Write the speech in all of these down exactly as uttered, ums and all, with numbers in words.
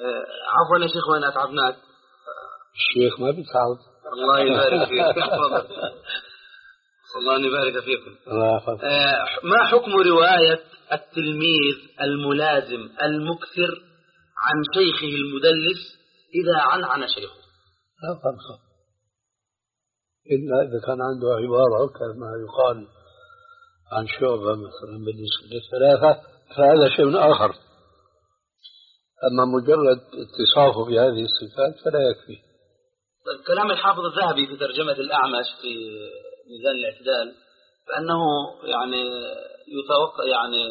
عفوا يا شيخ وين أتعبناك؟ الشيخ ما بيتعب. الله يبارك فيك. الله يبارك فيكم. ما حكم رواية التلميذ الملازم المكثر عن شيخه المدلس إذا عنعن شيخه؟ لا فرق، إلا إذا كان عنده عبارة كما يقال عن شعبة مثلا بالنسبة للثلاثة فهذا شيء آخر، أما مجرد اتصافه بهذه الصفات فلا يكفي. طيب كلام الحافظ الذهبي في ترجمة الأعمش في ميزان الاعتدال فأنه يعني يتوقع يعني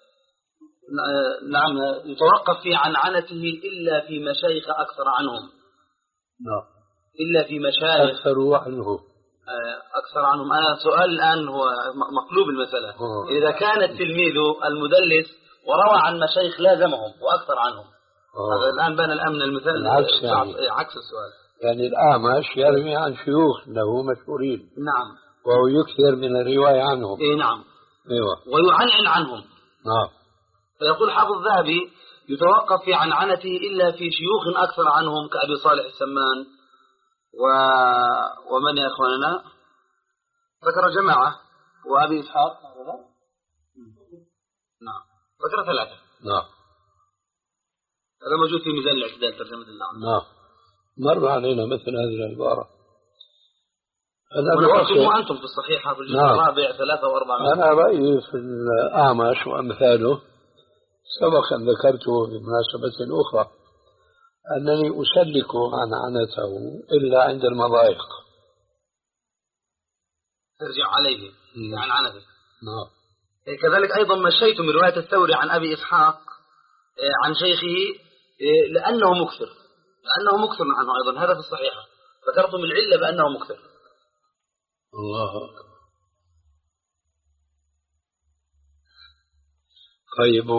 نعم يتوقف في عنعنته إلا في مشايخ أكثر عنهم. نعم. إلا في مشايخ أكثر عنه. أكثر عنهم. أنا سؤال الآن هو مقلوب المسألة. أوه. إذا كان التلميذ المدلس وروى عن مشايخ لازمهم وأكثر عنهم. أوه. هذا الآن بان الأمن المثال عكس, يعني. عكس السؤال. يعني الأعمش يروي عن شيوخ له مشهورين. نعم. وهو يكثر من الرواية عنهم. إيه نعم. أيوة. ويعنعن عنهم. نعم. فيقول حافظ الذهبي يتوقف في عنعنته إلا في شيوخ أكثر عنهم كأبي صالح السمان و... ومن يا أخواننا ذكر جماعة وأبي إسحاق. نعم ذكر ثلاثة. نعم. هذا موجود في ميزان الاعتدال ترجمة الأعمش. نعم. مر علينا مثل هذه العبارة. ونقصوا أنتم في الصحيحة في الجزء الرابع ثلاثة وأربعة. أنا رأيي في الأعمش وأمثاله سبق أن ذكرته بمناسبة أخرى أنني أسلك عنعنته إلا عند المضايق. ترجع عليه عن عنته. نعم. كذلك أيضا مشيت من رواية الثوري عن أبي إسحاق عن شيخه لأنه مكثر لأنه مكثر عنه أيضا هذا في الصحيحة ذكرتم العلة بأنه مكثر. الله أكبر. طيب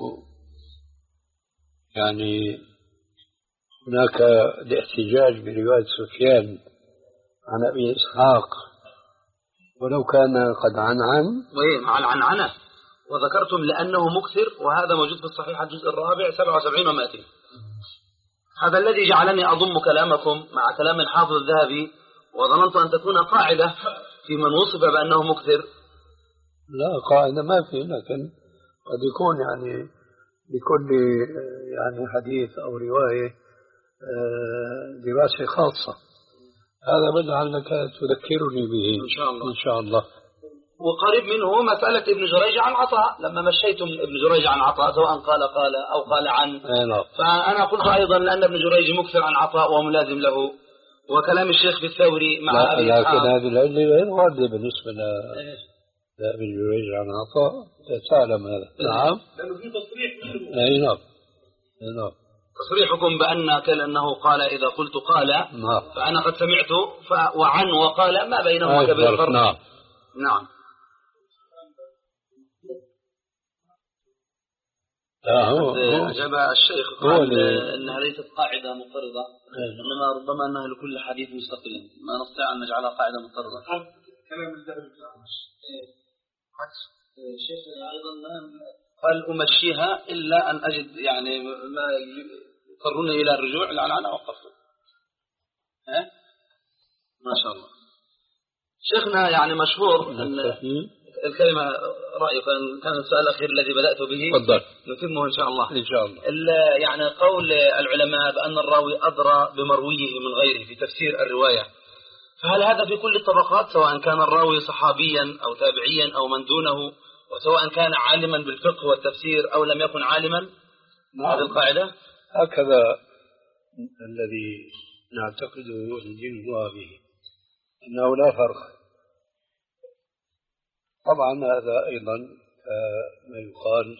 يعني هناك الاحتجاج برواية سفيان عن أبي إسحاق ولو كان قد عنعن مع العنعنة وذكرتم لأنه مكثر وهذا موجود في الصحيح الجزء الرابع سبعة وسبعين ومائتين. هذا الذي جعلني أضم كلامكم مع كلام الحافظ الذهبي وظننت أن تكون قاعدة في من وصف بأنه مكثر. لا قاعدة ما في، لكن قد يكون يعني بكل يعني حديث أو رواية دراسة خاصة. هذا لعلك تذكرني به إن شاء الله. إن شاء الله. وقريب منه مسألة ابن جريج عن عطاء لما مشيتم ابن جريج عن عطاء سواء قال قال أو قال عن. فأنا قلت أيضا لأن ابن جريج مكثر عن عطاء وملازم له وكلام الشيخ في الثوري مع أبي إسحاق. لكن هذه العلة غير واردة بالنسبة لابن جريج عن عطاء تعلم هذا. نعم. لأنه في تصريح. أي نعم. نعم. تصريحكم بأن كأنه قال إذا قلت قال نعم. فأنا قد سمعت ف... وعن وقال ما بينهما كبير فرق. نعم. نعم. هو أجاب الشيخ قال أنها ليست قاعدة مضطردة إنما ربما أنها لكل حديث مستقل ما نستطيع أن نجعلها قاعدة مضطردة. كلام الذهبي الشيخ أيضا قال أمشيها إلا أن أجد يعني ما يضطرني إلى الرجوع لعل أنا وقفت. ها ما شاء الله. شيخنا يعني مشهور أن الكلمة رأيك كان السؤال الأخير الذي بدأت به تفضل نتمه إن شاء الله. إن شاء الله. يعني قول العلماء بأن الراوي أدرى بمرويه من غيره في تفسير الرواية، فهل هذا في كل الطبقات سواء كان الراوي صحابيا أو تابعيا أو من دونه وسواء كان عالما بالفقه والتفسير أو لم يكن عالما؟ نعم. هذه القاعدة هكذا الذي نعتقده الدين الله به أنه لا فرق. طبعا هذا أيضا ما يقال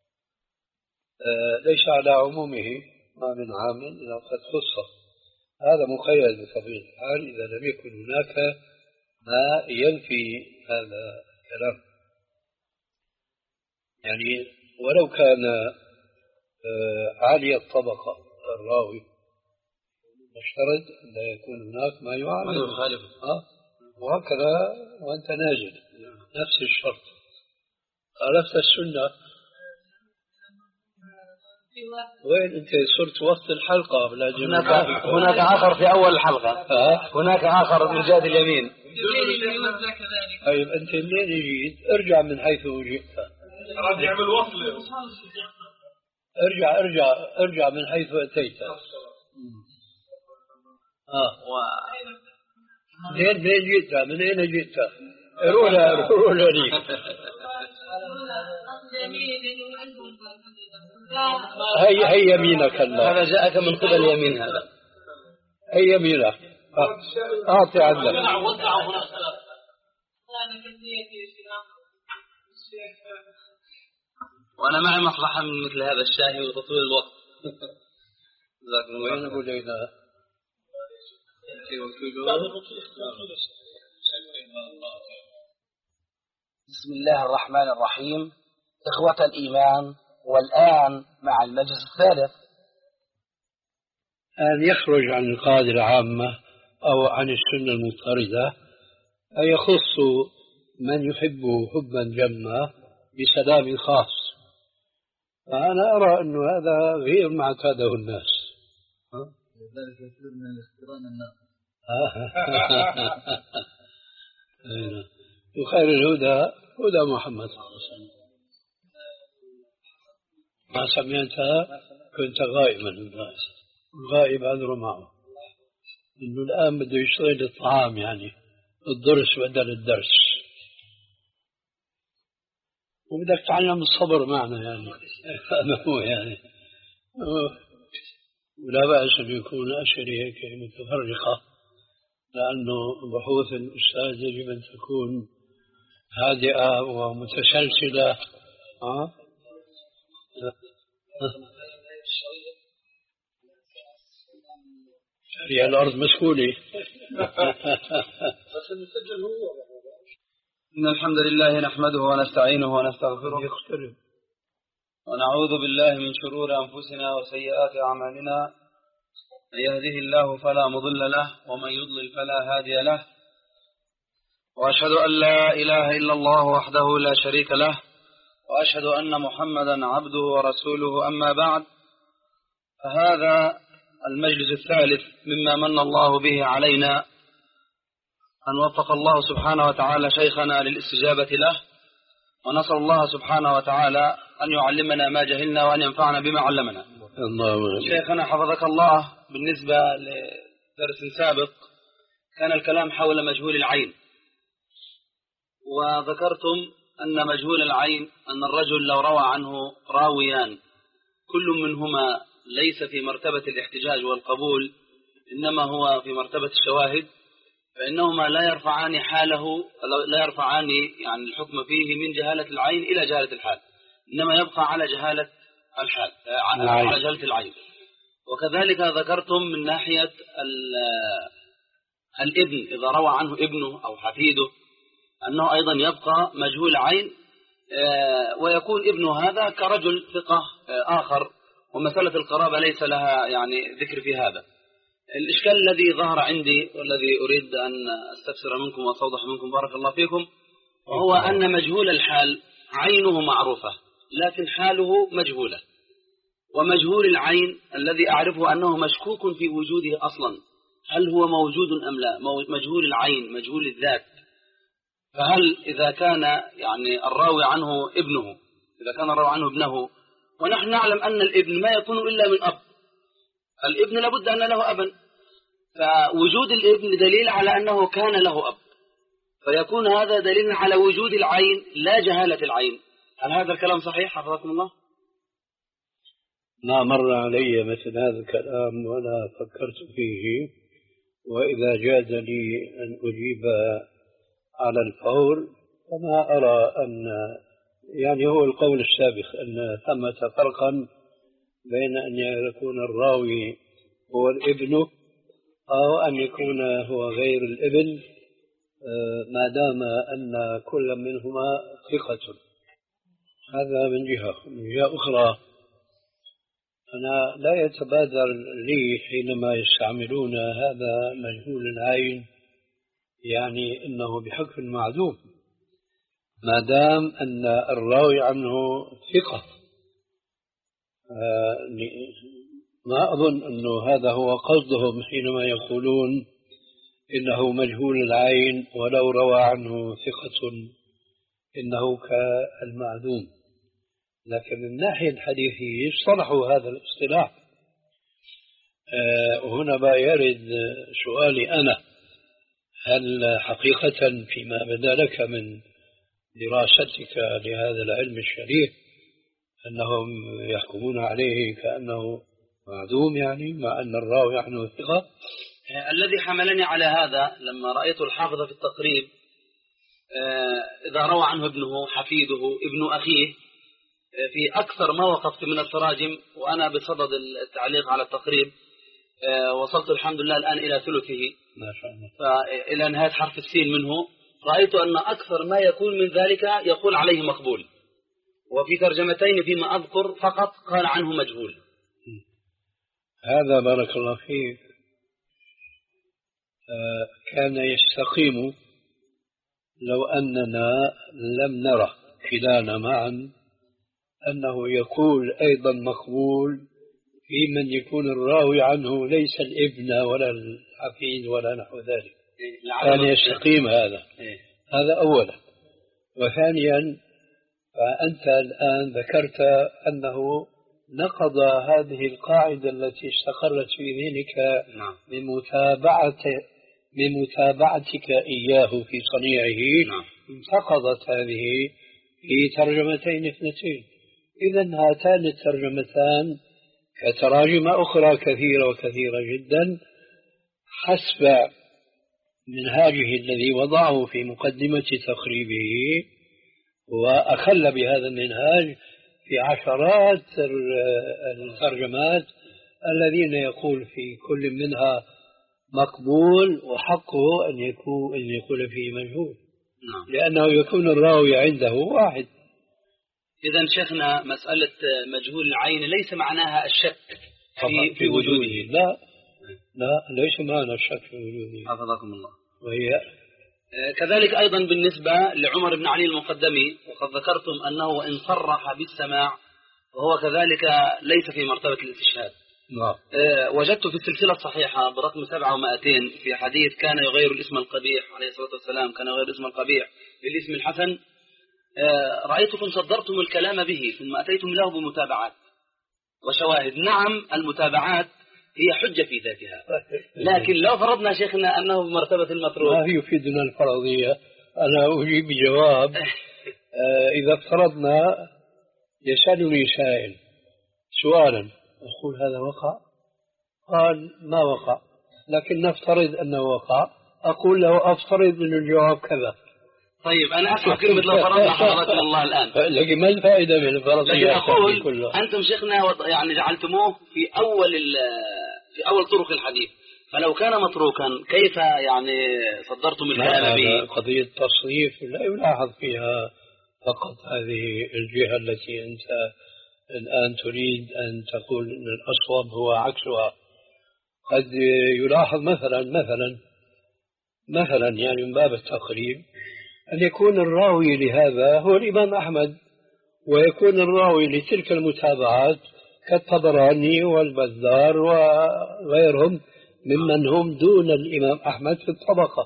ليس على عمومه ما من عام إلا قد خص. هذا مقيد بطبيعة الحال إذا لم يكن هناك ما ينفي هذا الكلام. يعني ولو كان عالي الطبقة الراوي مشترط أن لا يكون هناك ما يعارض آه. وهكذا وأنت نازل نفس الشرط. خالفت السنة وين أنت صرت وسط الحلقة؟ هناك هناك آخر في أول الحلقة. أه؟ هناك آخر من جهة اليمين. طيب أنت منين جيت؟ ارجع من حيث جئت. راجع من الوصل. ارجع ارجع ارجع من حيث أتيت. آه. منين منين جئت؟ من أين جئت؟ رولا رولا لي. هي هي يمينك الله. هذا جاءك من قبل يمين هذا. هي يمينك. أعطي عندك. وأنا معي مصلحة من مثل هذا الشاهي وتطويل الوقت. وين أبو ليلى؟ بسم الله الرحمن الرحيم. إخوة الإيمان، والآن مع المجلس الثالث. أن يخرج عن القاعدة العامة أو عن السنة المضطردة، أن يخص من يحب حبا جما بسلام خاص. فأنا أرى أن هذا غير ما اعتاده الناس. لذلك يصير من الاقتران الناقص. وخير الهدى هدى محمد صلى الله عليه وسلم. ما سمعتها كنت غائبا الناس، الغائب أدرى معه إنه الآن بده يشتغل الطعام، يعني الدرس بدل الدرس، وبدك تعلم الصبر معنا يعني. هذا هو يعني. ولا بأس أن يكون أشري هيك متفرقة، لأنه بحوث الأستاذ يجب أن تكون هادئة ومتسلسلة. أه؟ شريعة الأرض مسؤولي. إن الحمد لله نحمده ونستعينه ونستغفره يقترب. ونعوذ بالله من شرور أنفسنا وسيئات أعمالنا. من يهده الله فلا مضل له، ومن يضلل فلا هادي له. وأشهد أن لا إله إلا الله وحده لا شريك له، وأشهد أن محمدا عبده ورسوله. أما بعد، فهذا المجلس الثالث مما من الله به علينا، أن وفق الله سبحانه وتعالى شيخنا للاستجابة له، ونسأل الله سبحانه وتعالى أن يعلمنا ما جهلنا وأن ينفعنا بما علمنا. شيخنا حفظك الله، بالنسبة لدرس سابق كان الكلام حول مجهول العين، وذكرتم أن مجهول العين أن الرجل لو روى عنه راويان كل منهما ليس في مرتبة الاحتجاج والقبول، إنما هو في مرتبة الشواهد، فإنهما لا يرفعان حاله، لا يرفعان يعني الحكم فيه من جهالة العين إلى جهالة الحال، إنما يبقى على جهالة الحال، على جهالة العين. وكذلك ذكرتم من ناحية الابن إذا روى عنه ابنه أو حفيده أنه أيضا يبقى مجهول عين، ويكون ابنه هذا كرجل ثقة آخر، ومسألة القرابة ليس لها يعني ذكر في هذا. الإشكال الذي ظهر عندي والذي أريد أن أستفسر منكم وأستوضح منكم بارك الله فيكم، وهو أن مجهول الحال عينه معروفة لكن حاله مجهولة، ومجهول العين الذي أعرفه أنه مشكوك في وجوده أصلا، هل هو موجود أم لا؟ مجهول العين مجهول الذات، فهل إذا كان يعني الراوي عنه ابنه، إذا كان الراوي عنه ابنه، ونحن نعلم أن الابن ما يكون إلا من أب، الابن لابد أن له أبا، فوجود الابن دليل على أنه كان له أب، فيكون هذا دليل على وجود العين لا جهالة العين. هل هذا الكلام صحيح حفظكم الله؟ ما مر علي مثل هذا الكلام ولا فكرت فيه، وإذا جاز لي أن أجيب على الفور فما أرى أن يعني هو القول السابق أن ثمة فرقا بين أن يكون الراوي هو الابن أو أن يكون هو غير الابن، ما دام أن كل منهما ثقة. هذا من جهة. من جهة أخرى أنا لا يتبادر لي حينما يستعملون هذا مجهول العين يعني إنه بحكم معدوم، ما دام أن الراوي عنه ثقة، آه ما أظن أنه هذا هو قصدهم حينما يقولون إنه مجهول العين ولو روى عنه ثقة إنه كالمعدوم، لكن من الناحية الحديثية صلحوا هذا الاصطلاح. آه وهنا بقى يرد سؤالي أنا: هل حقيقة فيما بدا لك من دراستك لهذا العلم الشريف أنهم يحكمون عليه كأنه معدوم، يعني مع أن الراوي عنه ثقة؟ الذي حملني على هذا لما رأيت الحافظ في التقريب إذا روى عنه ابنه حفيده ابن أخيه في أكثر ما وقفت من التراجم، وأنا بصدد التعليق على التقريب وصلت الحمد لله الآن إلى ثلثه ما شاء الله، فإلى نهاية حرف السين منه، رأيت أن أكثر ما يكون من ذلك يقول عليه مقبول، وفي ترجمتين فيما أذكر فقط قال عنه مجهول. هذا بارك الله فيك كان يستقيم لو أننا لم نرى كلانا معا أنه يقول أيضا مقبول في من يكون الراوي عنه ليس الابن ولا الحفيد ولا نحو ذلك، كان يستقيم هذا. هذا أولا. وثانيا فأنت الآن ذكرت أنه نقض هذه القاعدة التي استقرت في ذهنك بمتابعة بمتابعتك إياه في صنيعه، انتقضت هذه في ترجمتين اثنتين. إذن هاتان الترجمتان كتراجم أخرى كثيرة وكثيرة جدا حسب منهاجه الذي وضعه في مقدمة تقريبه، وأخل بهذا المنهاج في عشرات الترجمات الذين يقول في كل منها مقبول وحقه أن يكون أن يقول فيه مجهول، نعم. لأنه يكون الراوي عنده واحد. إذن شيخنا مسألة مجهول العين ليس معناها الشك في, في وجوده. لا لا ليس معنى الشك في وجوده. حفظكم الله. وهي كذلك أيضا بالنسبة لعمر بن علي المقدمي، وقد ذكرتم أنه إن صرح بالسماع وهو كذلك ليس في مرتبة الاستشهاد. نعم. أه وجدت في السلسلة الصحيحة برقم سبعة ومائتين في حديث كان يغير الاسم القبيح عليه الصلاة والسلام، كان يغير الاسم القبيح بالاسم الحسن. أه رأيتكم صدرتم الكلام به ثم أتيتم له بمتابعات وشواهد. نعم المتابعات هي حجة في ذاتها، لكن لو فرضنا شيخنا أنه بمرتبة المفروض ما يفيدنا الفرضية. أنا أجيب بجواب. آه إذا افترضنا يسألني سائل سؤالا أقول هذا وقع، قال ما وقع، لكن نفترض أنه وقع، أقول له أفترض أن الجواب كذا. طيب أنا أسمع كلمة لو فرضنا حضرتكم الله الآن، لكن ما الفائدة من الفرضية؟ لكن أقول أنتم شيخنا يعني جعلتموه في أول في أول طرق الحديث، فلو كان متروكا كيف يعني صدرتم الكلام به؟ قضية تصريف لا يلاحظ فيها فقط هذه الجهة التي أنت الآن تريد أن تقول أن الأصوب هو عكسها. قد يلاحظ مثلا مثلا مثلا يعني من باب التقريب أن يكون الراوي لهذا هو الإمام أحمد، ويكون الراوي لتلك المتابعات كالطبراني والبزار وغيرهم ممن هم دون الإمام أحمد في الطبقة،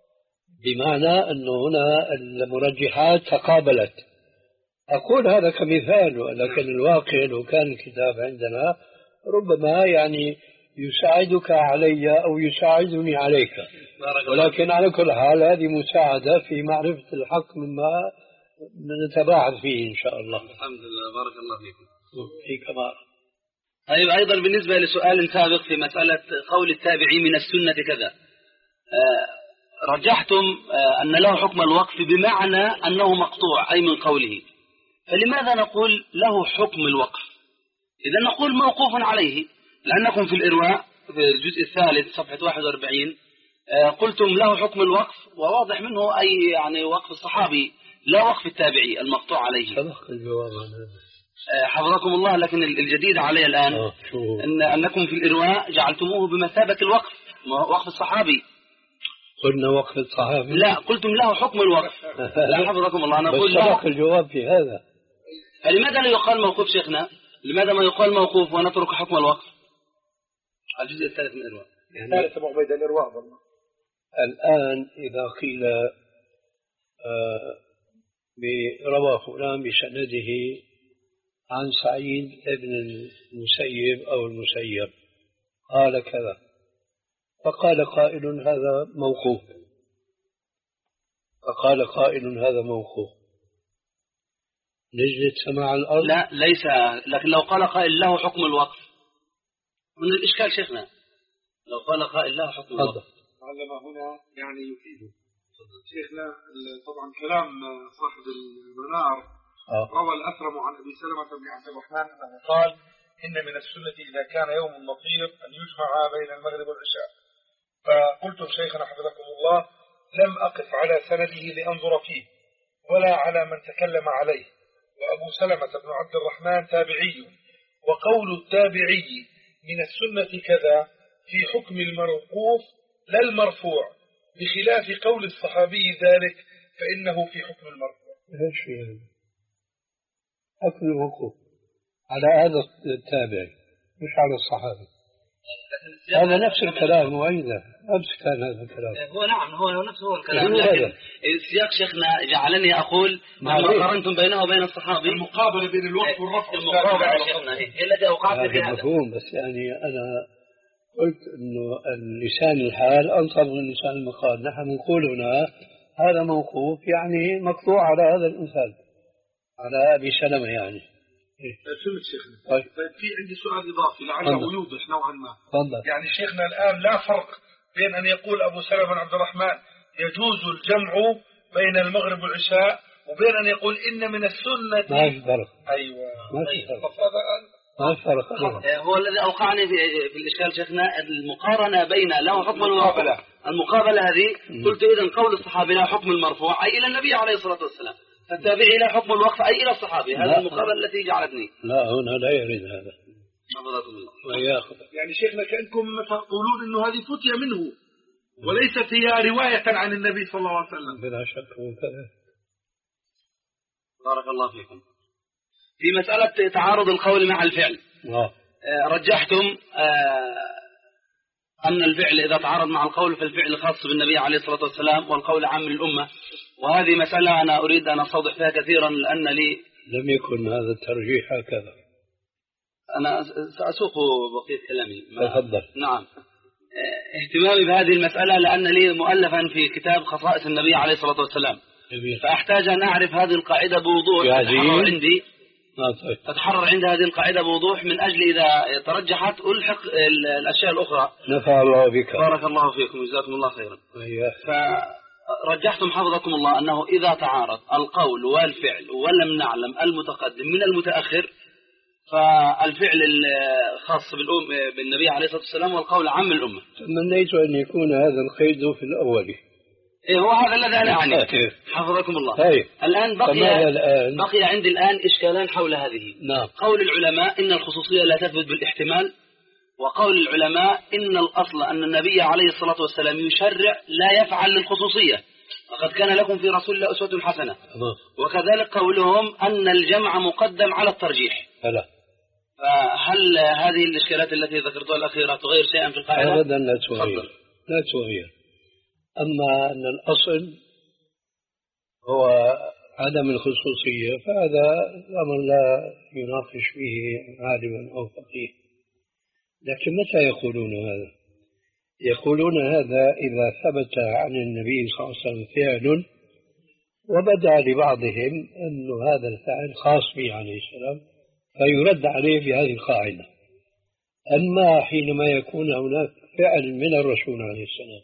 بمعنى أنه هنا المرجحات تقابلت. أقول هذا كمثال، لكن الواقع لو كان الكتاب عندنا ربما يعني يساعدك علي أو يساعدني عليك، ولكن على كل حال هذه مساعدة في معرفة الحق مما نتباعد فيه إن شاء الله. الحمد لله، بارك الله فيكم. فيك بارك. طيب أيضا بالنسبة لسؤال سابق في مسألة قول التابعي من السنة كذا، آه رجحتم آه أن له حكم الوقف بمعنى أنه مقطوع أي من قوله، فلماذا نقول له حكم الوقف؟ إذا نقول موقوف عليه، لأنكم في الإرواء في الجزء الثالث صفحة واحد وأربعين آه قلتم له حكم الوقف، وواضح منه أي يعني وقف الصحابي لا وقف التابعي المقطوع عليه. سبق الجواب عن هذا حفظكم الله، لكن الجديد علي الآن إن أنكم في الإرواء جعلتموه بمثابة الوقف، وقف الصحابي. قلنا وقف الصحابي؟ لا، قلتم له حكم الوقف. لا حفظكم الله، أنا أقول سبق الجواب في هذا. فلماذا لا يقال موقوف شيخنا؟ لماذا ما يقال موقوف ونترك حكم الوقف؟ الجزء الثالث من الإرواء. الثالث أبو عبيد الإرواء والله. الآن إذا قيل آه روى فلان بسنده عن سعيد بن المسيب أو المسيب قال كذا، فقال قائل هذا موقوف، فقال قائل هذا موقوف، نجد سماع الأرض؟ لا ليس، لكن لو قال قائل له حكم الوقف من الإشكال شيخنا، لو قال قائل له حكم الوقف علم هنا يعني يفيده. شيخنا طبعا كلام صاحب المنار آه. روى الأثرم عن أبي سلمة بن عبد الرحمن أنه قال إن من السنة إذا كان يوم مطير أن يجمع بين المغرب والعشاء. فقلت شيخنا حفظكم الله لم أقف على سنده لأنظر فيه ولا على من تكلم عليه، وأبو سلمة بن عبد الرحمن تابعي، وقول التابعي من السنة كذا في حكم الموقوف لا المرفوع، بخلاف قول الصحابي ذلك فإنه في حكم المرفوع. ايش يعني؟ حكم الموقوف على هذا التابعي مش على الصحابي. هذا نفس الكلام وأيضا نفس كان هذا الكلام. هو نعم هو نفس هو الكلام، لكن السياق شيخنا جعلني أقول مهما قارنتم بينه وبين الصحابي المقابلة بين الوقف والرفع المقابلة شيخنا هي التي أوقعت في هذا مفهوم. بس يعني أنا قلت إنه اللسان الحال ألطف من لسان المقال. نحن نقول هنا هذا موقوف يعني مقطوع على هذا الإنسان، على أبي سلمة يعني. فهمت شيخنا. طيب. طيب في عندي سؤال إضافي لعله يوضح نوعا ما. فضل. يعني شيخنا الآن لا فرق بين أن يقول أبو سلمة بن عبد الرحمن يجوز الجمع بين المغرب والعشاء وبين أن يقول إن من السنة. ما في فرق. أيوة. ما في فرق. ما في فرق. هو الذي أوقعني في, في الإشكال شيخنا المقارنة بين له حكم المقابلة. المقابلة هذه قلت إذن قول الصحابي له حكم المرفوع أي إلى النبي عليه الصلاة والسلام، فالتابعي إلى حكم الوقف أي إلى الصحابي. هذا المقابلة التي جعلتني. لا هنا لا يريد هذا. وياخذ. يعني شيخنا كأنكم تقولون إنه هذه فتية منه وليست هي رواية عن النبي صلى الله عليه وسلم. بلا شك وكذا. بارك الله فيكم. في مسألة تعارض القول مع الفعل آه. رجحتم أن الفعل إذا تعارض مع القول فالفعل خاص بالنبي عليه الصلاة والسلام والقول عام للأمة، وهذه مسألة أنا أريد أن أستوضح فيها كثيرا لأن لي لم يكن هذا الترجيح هكذا. أنا سأسوق بقية كلامي. تفضل. نعم. اهتمامي بهذه المسألة لأن لي مؤلفا في كتاب خصائص النبي عليه الصلاة والسلام، فأحتاج أن أعرف هذه القاعدة بوضوح تتحرر عندي تتحرر عند هذه القاعدة بوضوح من أجل إذا ترجحت ألحق الأشياء الأخرى. نفع الله بك. بارك الله فيكم جزاكم الله خيرا. فرجحتم حفظكم الله أنه إذا تعارض القول والفعل ولم نعلم المتقدم من المتأخر فالفعل الخاص بالأم بالنبي عليه الصلاة والسلام والقول عام الأمة. تمنيت أن يكون هذا القيد في الأول. إيه هو هذا الذي أنا أعني. حفظكم الله. هي. الآن بقي الآن؟ بقي عندي الآن إشكالان حول هذه. نعم. قول العلماء إن الخصوصية لا تثبت بالاحتمال، وقول العلماء إن الأصل أن النبي عليه الصلاة والسلام يشرع لا يفعل للخصوصية، وقد كان لكم في رسول الله أسوة حسنة. وكذلك قولهم أن الجمع مقدم على الترجيح. لا. فهل هذه الإشكالات التي ذكرتها الأخيرة تغير شيئا في القاعدة؟ أبدا لا تغير. لا تغير. أما أن الأصل هو عدم الخصوصية فهذا أمر لا يناقش فيه عالم أو فقيه. لكن متى يقولون هذا؟ يقولون هذا إذا ثبت عن النبي صلى الله عليه وسلم فعل وبدأ لبعضهم أن هذا الفعل خاص به عليه السلام فيرد عليه بهذه القاعدة. أما حينما يكون هناك فعل من الرسول عليه السلام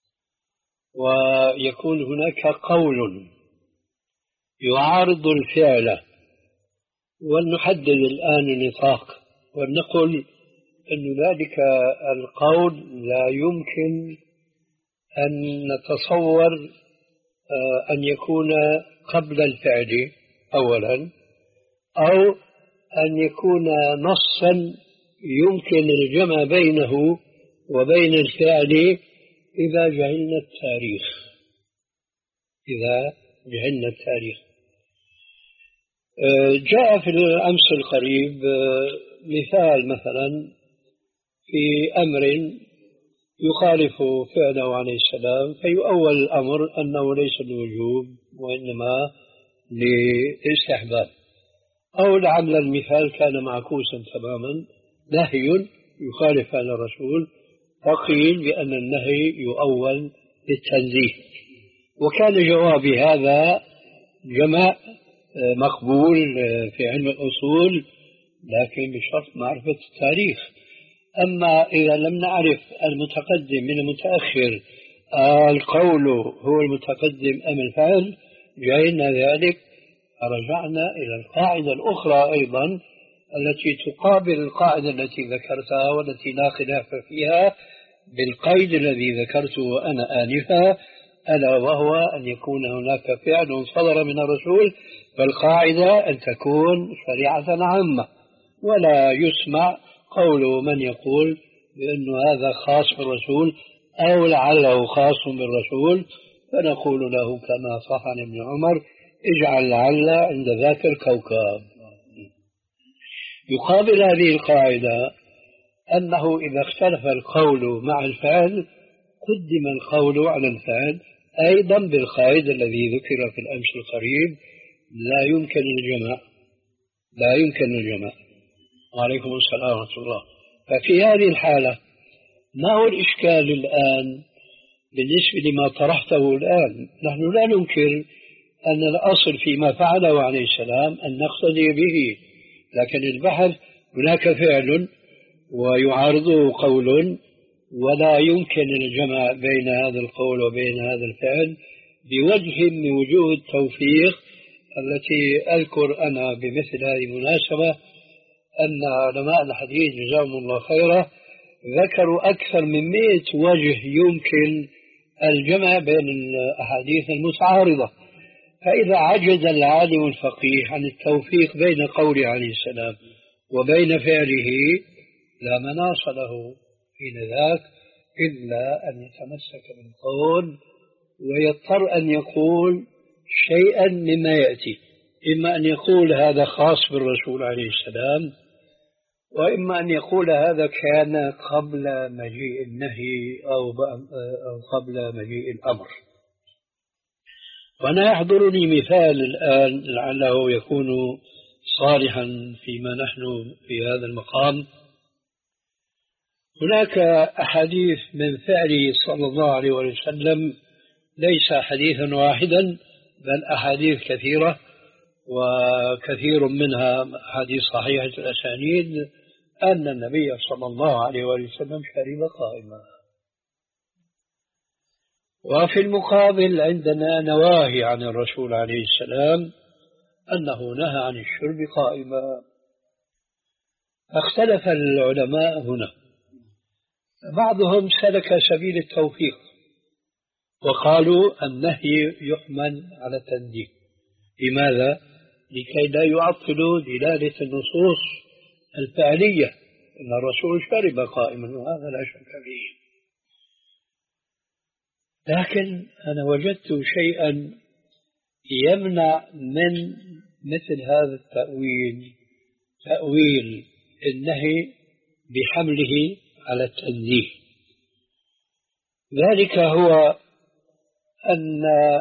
ويكون هناك قول يعارض الفعل ولنحدد الآن النطاق ونقول أن ذلك القول لا يمكن أن نتصور أن يكون قبل الفعل أولا أو أن يكون نصا يمكن الجمع بينه وبين الفعل إذا جهلنا التاريخ إذا جهلنا التاريخ جاء في الأمس القريب مثال مثلا في أمر يخالف فعله عليه السلام، فيؤول الأمر أنه ليس للوجوب وإنما للاستحباب، أو لعل المثال كان معكوسا تماما، نهي يخالف فعل الرسول فقيل بأن النهي يؤول للتنزيه. وكان جوابي هذا جمع مقبول في علم الأصول، لكن بشرط معرفة التاريخ. أما إذا لم نعرف المتقدم من المتأخر، القول هو المتقدم أم الفعل، جاءنا ذلك فرجعنا إلى القاعدة الأخرى أيضا التي تقابل القاعدة التي ذكرتها والتي لا خلاف فيها، بالقيد الذي ذكرته أنا آنفا، ألا وهو أن يكون هناك فعل صدر من الرسول، فالقاعدة أن تكون شريعة عامة، ولا يسمع قول من يقول بأن هذا خاص بالرسول أو لعله خاص بالرسول، فنقول له كما صح عن ابن عمر: اجعل لعل عند ذاك الكوكب. يقابل هذه القاعدة أنه إذا اختلف القول مع الفعل قدم القول على الفعل، أيضا بالقاعدة الذي ذكر في الأمس القريب: لا يمكن الجمع، لا يمكن الجمع. وعليكم السلام ورحمة الله. ففي هذه الحالة ما هو الإشكال الآن بالنسبة لما طرحته الآن؟ نحن لا ننكر أن الأصل فيما فعله عليه السلام أن نقتدي به، لكن البحث هناك فعل ويعارضه قول، ولا يمكن الجمع بين هذا القول وبين هذا الفعل بوجه من وجوه التوفيق التي أذكر أنا بمثل هذه المناسبة أن علماء الحديث جزاهم الله خيرا ذكروا أكثر من مئة وجه يمكن الجمع بين الأحاديث المتعارضة. فإذا عجز العالم الفقيه عن التوفيق بين قوله عليه السلام وبين فعله لا مناص له حين ذاك إلا أن يتمسك بالقول، ويضطر أن يقول شيئا مما يأتي، إما أن يقول هذا خاص بالرسول عليه السلام، وإما أن يقول هذا كان قبل مجيء النهي أو قبل مجيء الأمر. وأنا يحضرني مثال الآن لعله يكون صالحا فيما نحن في هذا المقام. هناك أحاديث من فعله صلى الله عليه وسلم ليس حديثا واحدا بل أحاديث كثيرة، وكثير منها أحاديث صحيحة الأسانيد أن النبي صلى الله عليه وسلم شرب قائما. وفي المقابل عندنا نواهي عن الرسول عليه السلام أنه نهى عن الشرب قائما. اختلف العلماء هنا، بعضهم سلك سبيل التوفيق وقالوا النهي يحمل على التنديد. لماذا؟ لكي لا يعطلوا دلالة النصوص الفعلية أن الرسول شرب قائما، وهذا لا شك فيه. لكن أنا وجدت شيئا يمنع من مثل هذا التأويل، تأويل النهي بحمله على التنزيه. ذلك هو أن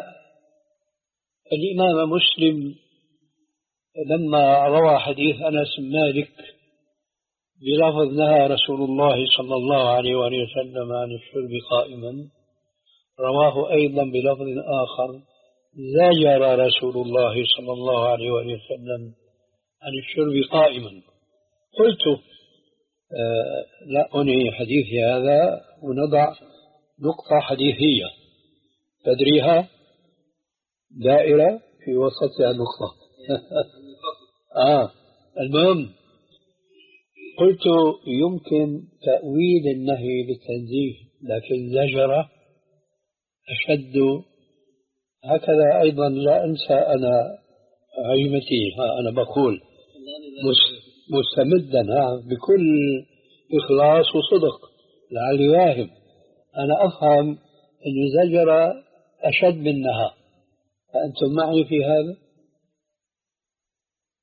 الإمام مسلم لما روى حديث أنس بن مالك بلفظ نهى رسول الله صلى الله عليه وسلم عن الشرب قائما، رواه أيضا بلفظ آخر زجر رسول الله صلى الله عليه وسلم عن الشرب قائما. قلت آه لا أنهي حديثي هذا ونضع نقطة حديثية تدريها دائرة في وسطها نقطة آه المهم قلت يمكن تأويل النهي بالتنزيه، لكن زجر أشد. هكذا أيضا لا أنسى أنا عزمتي، ها أنا بقول مستمدا ها بكل إخلاص وصدق لعلي واهم، أنا أفهم أن زجر أشد منها. فأنتم معي في هذا؟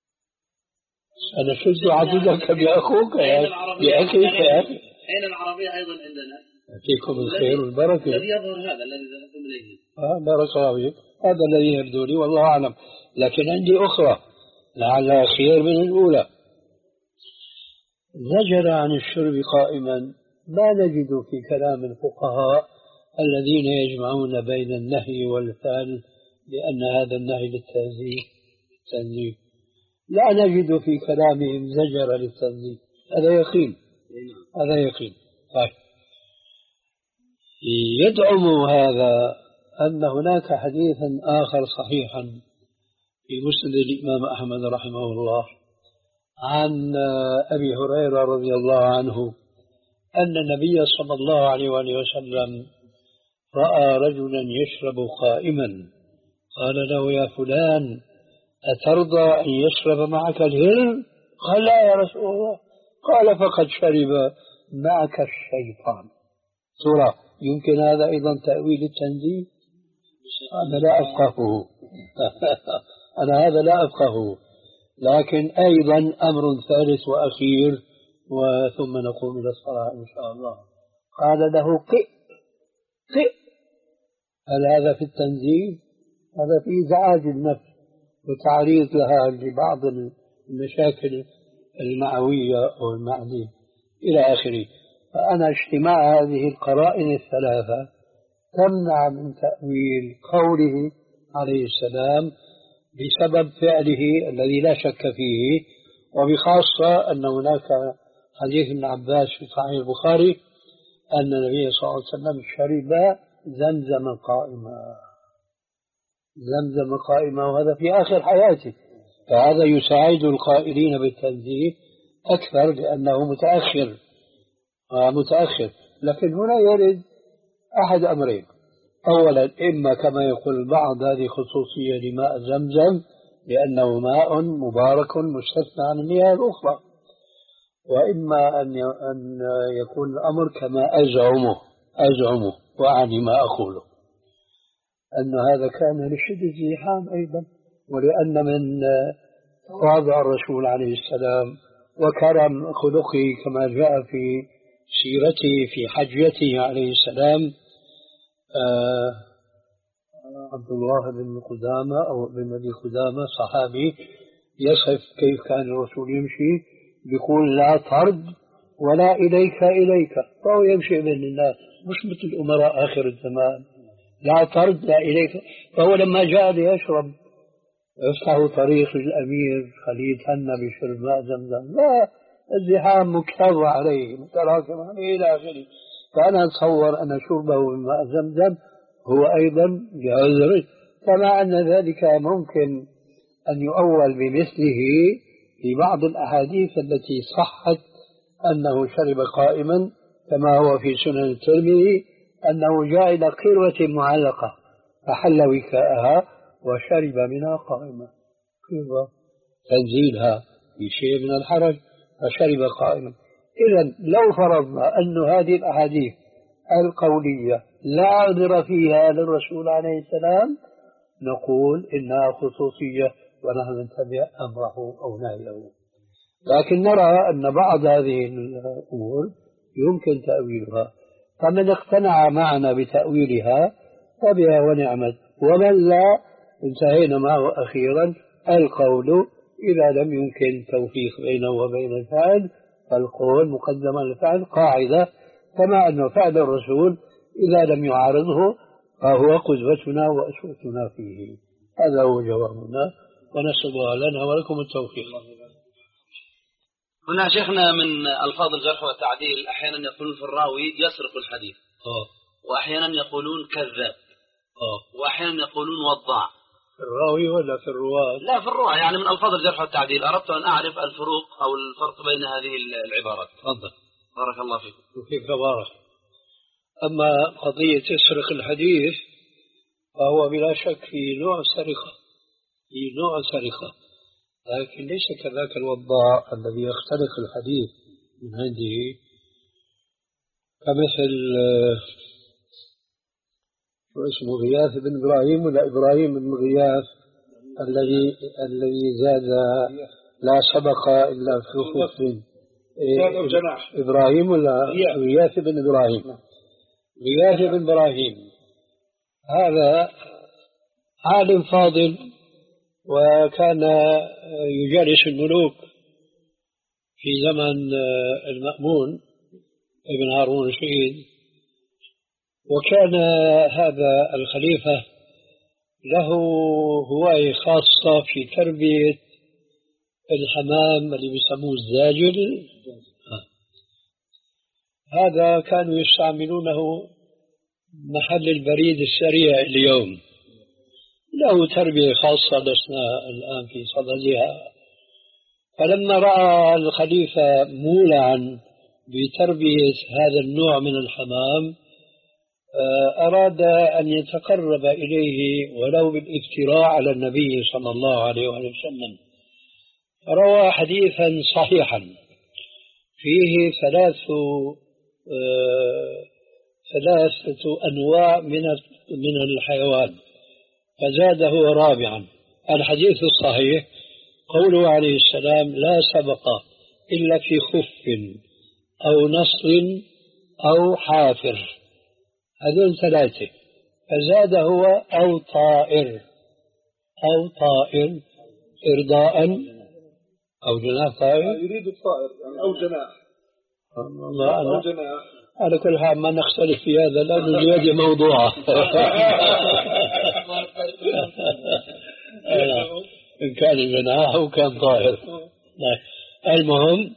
أنا شد عددك بأخوك يا بأخيك يا أخي. أين العربية أيضا عندنا؟ فيكم الخير والبركة. الذي يظهر هذا الذي ذهبتم إليه. آه بارك الله فيك. هذا الذي يبدو لي والله أعلم. لكن عندي أخرى لعلها خير من الأولى. زجر عن الشرب قائما ما نجد في كلام الفقهاء الذين يجمعون بين النهي والفعل لأن هذا النهي للتنزيه التنزيه لا نجد في كلامهم زجر للتنزيه. هذا يقين هذا يقين. طيب يدعم هذا أن هناك حديثا آخر صحيحا في مسند الإمام أحمد رحمه الله عن أبي هريرة رضي الله عنه أن النبي صلى الله عليه وآله وسلم رأى رجلا يشرب قائما قال له يا فلان أترضى أن يشرب معك الهل؟ قال لا يا رسول الله. قال فقد شرب معك الشيطان. ترى يمكن هذا أيضا تأويل التنزيه؟ أنا لا أفقهه أنا هذا لا أفقهه. لكن أيضا أمر ثالث وأخير وثم نقوم إلى الصلاة إن شاء الله. قال له قئ قئ. هل هذا في التنزيه؟ هذا في إزعاج النفس وتعريض لها لبعض المشاكل المعوية أو المعنية إلى آخره. فأنا اجتماع هذه القرائن الثلاثة تمنع من تأويل قوله عليه السلام بسبب فعله الذي لا شك فيه، وبخاصة أن هناك حديث ابن عباس في صحيح البخاري أن النبي صلى الله عليه وسلم شرب زمزم قائما زمزم قائما وهذا في آخر حياته. فهذا يساعد القائلين بالتنزيه أكثر لأنه متأخر آه متأخر. لكن هنا يرد أحد أمرين. أولا إما كما يقول البعض هذه خصوصية لماء زمزم لأنه ماء مبارك مستثنى عن المياه الأخرى، وإما أن يكون الأمر كما أزعمه أزعمه وأعني ما أقوله أن هذا كان لشدة الزحام أيضا، ولأن من تواضع الرسول عليه السلام وكرم خلقه كما جاء في سيرته في حجته عليه السلام. آه عبد الله بن قدامة أو بن أبي قدامة صحابي يصف كيف كان الرسول يمشي، بيقول لا طرد ولا إليك إليك، فهو يمشي بين الناس مش مثل الأمراء آخر الزمان، لا طرد لا إليك. فهو لما جاء ليشرب يفتح طريق الأمير خليل هنا بشرب ماء زمزم، لا الزحام مكتظ عليه متراكم عليه إلى آخره. فأنا أتصور أن شربه من ماء زمزم هو أيضا لعذره، كما أن ذلك ممكن أن يؤول بمثله في بعض الأحاديث التي صحت أنه شرب قائما، كما هو في سنن الترمذي أنه جاء إلى قروة معلقة فحل وكاءها وشرب منها قائما، قروة تنزيلها في شيء من الحرج فشرب قائما. إذن لو فرضنا أن هذه الأحاديث القولية لا عذر فيها للرسول عليه السلام نقول إنها خصوصية ونحن نتبع أمره أو نهيه. لكن نرى أن بعض هذه الأمور يمكن تأويلها، فمن اقتنع معنا بتأويلها فبها ونعمت، ومن لا انتهينا معه أخيرا. القول إذا لم يمكن توفيق بينه وبين الفعل فالقول مقدم على الفعل قاعدة، كما أن فعل الرسول إذا لم يعارضه فهو قدوتنا وأسوتنا فيه. هذا هو جوابنا، ونسأل الله لنا ولكم التوفيق. هنا شيخنا من ألفاظ الجرح والتعديل أحيانا يقولون في الراوي يسرق الحديث أوه. وأحيانا يقولون كذاب أوه. وأحيانا يقولون وضاع. في الراوي ولا في الرواة؟ لا في الرواة، يعني من ألفاظ الجرح والتعديل. أردت أن أعرف الفروق أو الفرق بين هذه العبارات. تفضل. بارك الله فيكم. وفيك بارك. أما قضية يسرق الحديث فهو بلا شك في نوع سرقة في نوع سرقة لكن ليس كذاك الوضاع الذي يخترق الحديث من عنده، كمثل شو اسمه غياث بن إبراهيم ولا إبراهيم بن غياث الذي الذي زاد لا سبق إلا في خف إيه جناح إبراهيم ولا غياث بن إبراهيم؟ غياث بن إبراهيم هذا عالم فاضل، وكان يجالس الملوك في زمن المأمون ابن هارون الرشيد، وكان هذا الخليفة له هواية خاصة في تربية الحمام اللي بيسموه الزاجل. هذا كانوا يستعملونه محل البريد السريع اليوم، له تربية خاصة لسنا الآن في صددها. فلما رأى الخليفة مولعا بتربية هذا النوع من الحمام أراد أن يتقرب إليه ولو بالافتراء على النبي صلى الله عليه وسلم، روى حديثا صحيحا فيه ثلاث ثلاثة أنواع من من الحيوان، فزاده رابعا. الحديث الصحيح قوله عليه السلام: لا سبق إلا في خف أو نصر أو حافر، هذول ثلاثة. فزاد هو أو طائر، أو طائر إرضاء أو جناح طائر، يريد الطائر يعني أو جناح. الله أو جناح. على كل حال ما نختلف في هذا لأنه زيادة موضوعة. إن كان جناح أو كان طائر. المهم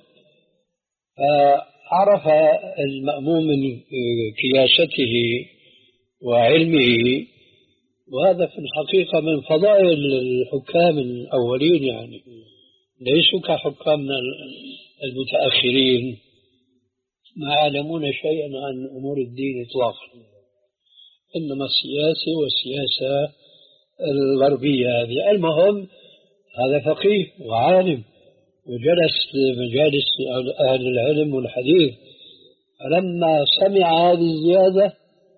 عرف المأموم من كياسته وعلمه، وهذا في الحقيقة من فضائل الحكام الأولين، يعني ليسوا كحكامنا المتأخرين ما يعلمون شيئا عن أمور الدين إطلاقا، إنما السياسة والسياسة الغربية هذه. المهم هذا فقيه وعالم وجلس مجالس أهل العلم والحديث، فلما سمع هذه الزيادة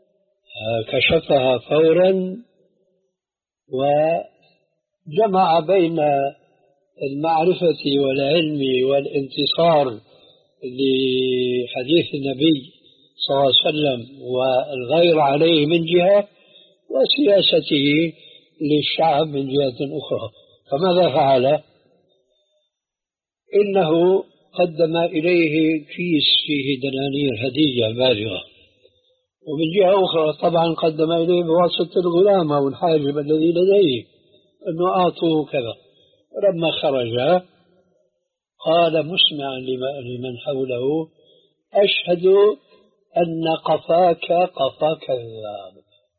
كشفها فورا وجمع بين المعرفة والعلم والانتصار لحديث النبي صلى الله عليه وسلم والغير عليه من جهة، وسياسته للشعب من جهة أخرى. فماذا فعل؟ إنه قدم إليه كيس فيه دنانير هدية بالغة، ومن جهة أخرى طبعا قدم إليه بواسطة الغلام أو الحاجب الذي لديه أنه أعطوه كذا. لما خرج قال مسمعا لمن حوله: أشهد أن قفاك قفا كذاب،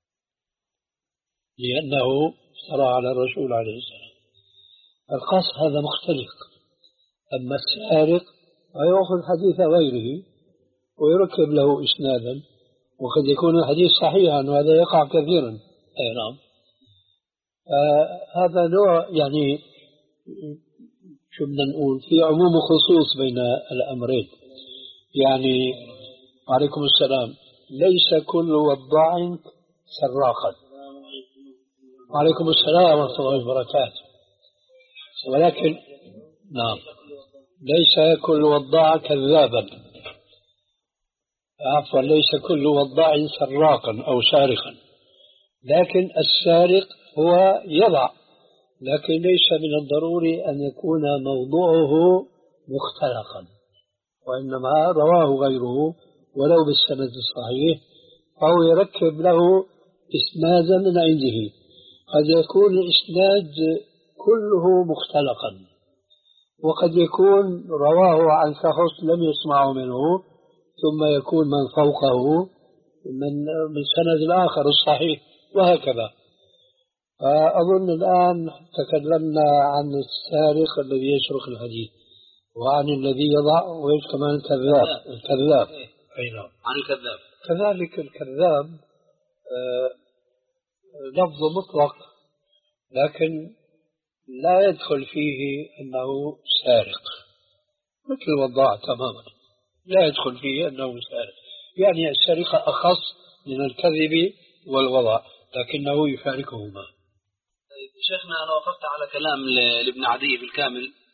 لأنه افترى على الرسول عليه السلام. القصد هذا مختلف. أما السارق فيأخذ حديث غيره ويركب له إسنادا، وقد يكون الحديث صحيحا، وهذا يقع كثيرا. أي نعم. آه هذا نوع يعني شو بدنا نقول في عموم وخصوص بين الأمرين. يعني وعليكم السلام. ليس كل وضاع سراقا. وعليكم السلام ورحمة الله وبركاته. ولكن نعم، ليس كل وضاع كذابا، عفوا ليس كل وضاع سراقا أو سارقا، لكن السارق هو يضع، لكن ليس من الضروري أن يكون موضوعه مختلقا، وإنما رواه غيره ولو بالسند الصحيح، فهو يركب له إسنادا من عنده. قد يكون الإسناد كله مختلقا، وقد يكون رواه عن شخص لم يسمعه منه، ثم يكون من فوقه من من سند الآخر الصحيح، وهكذا. فأظن الآن تكلمنا عن السارق الذي يسرق الحديث، وعن الذي يضع، وإيش كمان الكذاب. الكذاب أي نعم، عن الكذاب. كذلك الكذاب آه لفظ مطلق، لكن لا يدخل فيه أنه سارق، مثل الوضاع تماما لا يدخل فيه أنه سارق. يعني السرقة أخص من الكذب والوضع، لكنه يشاركهما. شيخنا، أنا وقفت على كلام لابن عدي بالكامل،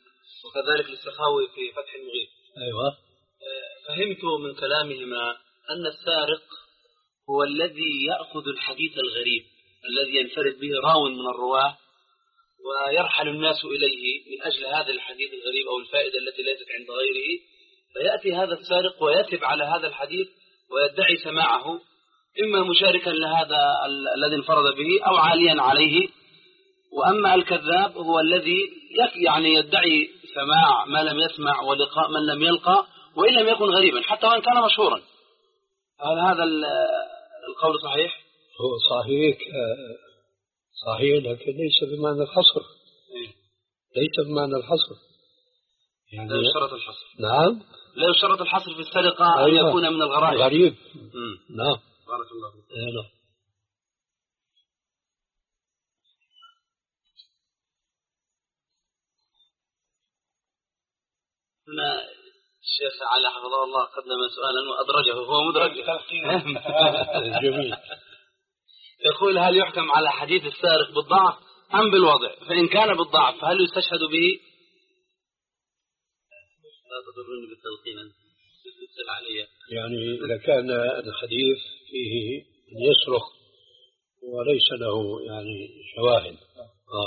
وكذلك للسخاوي في فتح المغيث. أيوة. فهمت من كلامهما أن السارق هو الذي يأخذ الحديث الغريب الذي ينفرد به راو من الرواة ويرحل الناس إليه من أجل هذا الحديث الغريب أو الفائدة التي ليست عند غيره، فيأتي هذا السارق ويثب على هذا الحديث ويدعي سماعه، إما مشاركا لهذا الذي انفرد به أو عاليا عليه. وأما الكذاب هو الذي يعني يدعي سماع ما لم يسمع ولقاء من لم يلقى وإن لم يكن غريبا حتى وإن كان مشهورا. هل هذا القول صحيح؟ هو صحيح صحيح لكن ليس بمعنى الحصر. ليس بمعنى الحصر يعني لا يشترط الحصر. نعم لا يشترط الحصر في السرقة أن يكون من الغرائب. غريب. نعم. بارك الله فيك. نعم. هنا الشيخ علي حفظه الله قدم سؤالا وأدرجه هو مدرج. جميل. يقول هل يحكم على حديث السارق بالضعف أم بالوضع؟ فإن كان بالضعف فهل يستشهد به؟ لا تضرني بالتلقين أنت تسأل علي. يعني إذا كان الحديث فيه يصرخ وليس له يعني شواهد آه.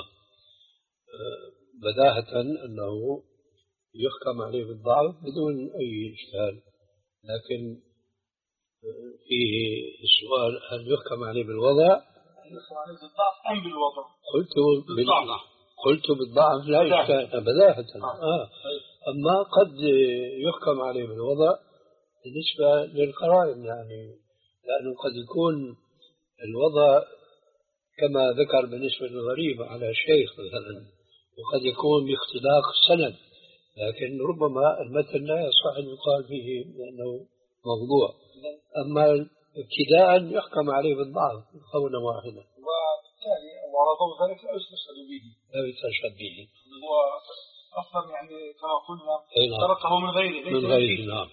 بداهة أنه يحكم عليه بالضعف بدون أي إشكال، لكن فيه السؤال هل يحكم عليه بالوضع؟ يحكم عليه بالضعف أم بالوضع؟ قلت بالضعف. قلت بالضعف لا إشكال بداهة. آه. أما قد يحكم عليه بالوضع بالنسبة للقرائن، يعني لأنه قد يكون الوضع كما ذكر بالنسبة للغريب على شيخ مثلا، وقد يكون باختلاق السند، لكن ربما المتن لا يصح أن يقال فيه لأنه موضوع. أما ابتداء يحكم عليه بالضعف قولا واحدا، وبالتالي وعلى ذلك لا يستشهد به. لا يستشهد به. هو أصلا يعني كما قلنا تركه من غيره. من غيره. نعم.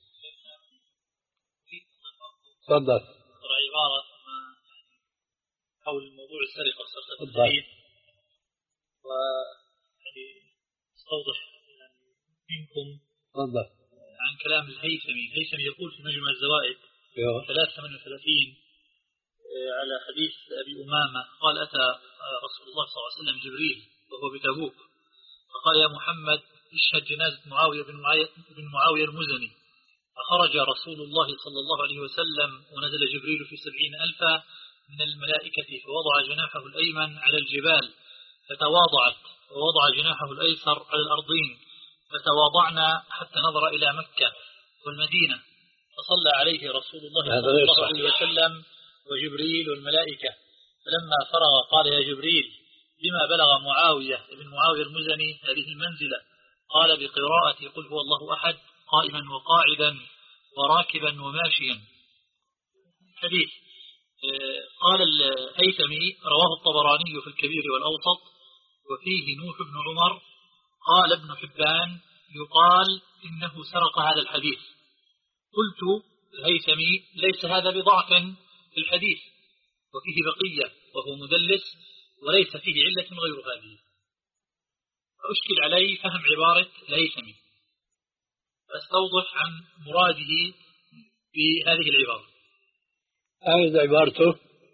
تفضل. عبارة حول موضوع السرقة سرقة الحديث، ويعني استوضح منكم تفضل عن كلام الهيثمي. الهيثمي يقول في مجمع الزوائد ثلاثة ثمانية وثلاثين على حديث أبي أمامة قال أتى رسول الله صلى الله عليه وسلم جبريل وهو بتبوك فقال يا محمد اشهد جنازة معاوية بن معاوية, بن معاوية المزني. فخرج رسول الله صلى الله عليه وسلم ونزل جبريل في سبعين ألفا من الملائكة فوضع جناحه الأيمن على الجبال فتواضعت ووضع جناحه الأيسر على الأرضين فتواضعنا حتى نظر إلى مكة والمدينة فصلى عليه رسول الله صلى الله عليه وسلم وجبريل والملائكة. فلما فرغ قال يا جبريل بما بلغ معاوية بن معاوية المزني هذه المنزلة؟ قال بقراءة قل هو الله أحد قائما وقاعدا وراكبا وماشيا. حديث قال الهيثمي رواه الطبراني في الكبير والأوسط وفيه نوح بن عمر. قال ابن حبان يقال إنه سرق هذا الحديث. قلت الهيثمي ليس هذا بضعف في الحديث وفيه بقية وهو مدلس وليس فيه علة غير هذه. فأشكل علي فهم عبارة الهيثمي فاستوضح عن مراده بهذه العبارة. أعيد عبارته.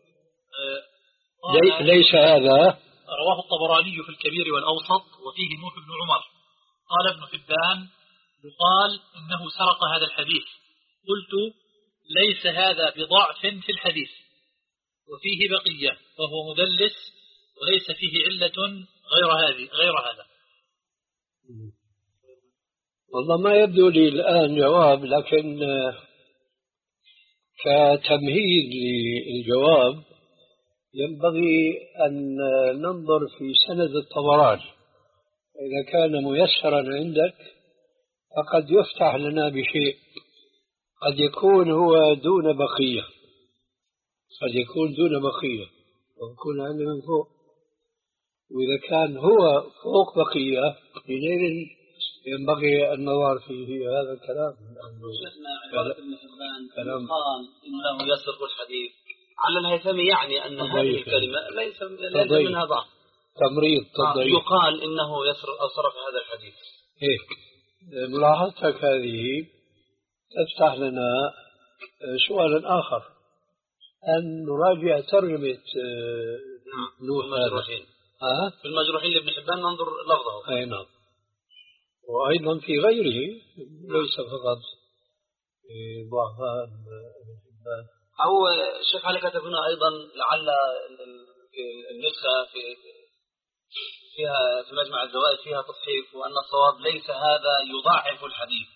آه ليس هذا. رواه الطبراني في الكبير والأوسط وفيه نوح بن عمر. قال ابن حبان يقال إنه سرق هذا الحديث. قلت ليس هذا بضعف في الحديث وفيه بقية وهو مدلس وليس فيه علة غير هذه غير هذا. والله ما يبدو لي الآن جواب، لكن كتمهيد للجواب ينبغي أن ننظر في سند الطبراني. إذا كان ميسرا عندك فقد يفتح لنا بشيء، قد يكون هو دون بقية، قد يكون دون بقية ويكون عندنا من فوق. وإذا كان هو فوق بقية حينئذ ينبغي النظر فيه هذا الكلام. شفنا عبارة ابن حبان قال إنه يسرق الحديث على الهيثمي، يعني أن هذه الكلمة ليس ليس منها ضعف. تمريض تضعيف. يقال إنه يسر أو سرق هذا الحديث. هيك ملاحظتك هذه تفتح لنا سؤالا آخر، أن نراجع ترجمة نوح المجروحين. أه؟ في المجروحين لابن حبان ننظر لفظه. أي نعم. وأيضا في غيره ليس فقط ضعفاء ابن حبان. أو الشيخ علي كتب هنا أيضا لعل النسخة في فيها في مجمع الزوائد فيها تصحيف، وأن الصواب ليس هذا يضاعف الحديث،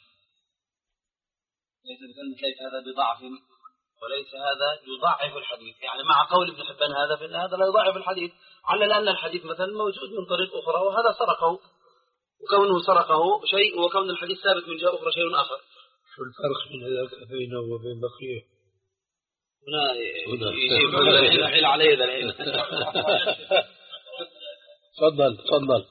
ليس ليس هذا بضعف، وليس هذا يضاعف الحديث، يعني مع قول ابن حبان هذا فإن هذا لا يضاعف الحديث، على أن الحديث مثلا موجود من طريق أخرى وهذا سرقه، وكونه سرقه شيء وكون الحديث ثابت من جهة أخرى شيء آخر. شو الفرق بين هذاك بينه وبين بقية؟ هنا يجيب الحين عليه ذا الحين. تفضل تفضل.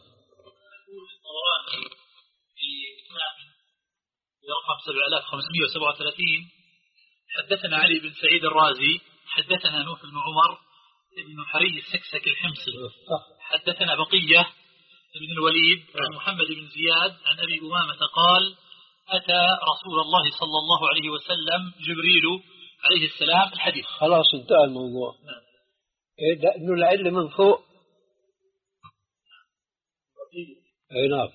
في رقم سبعة آلاف وخمسمائة وسبعة وثلاثين حدثنا علي بن سعيد الرازي حدثنا نوح بن عمر بن حري السكسك الحمصي حدثنا بقية بن الوليد عن محمد بن زياد عن أبي أمامة قال أتى رسول الله صلى الله عليه وسلم جبريل عليه السلام الحديث. خلاص انتهى الموضوع. نعم. إيه لأنه العلم من فوق. أي نعم.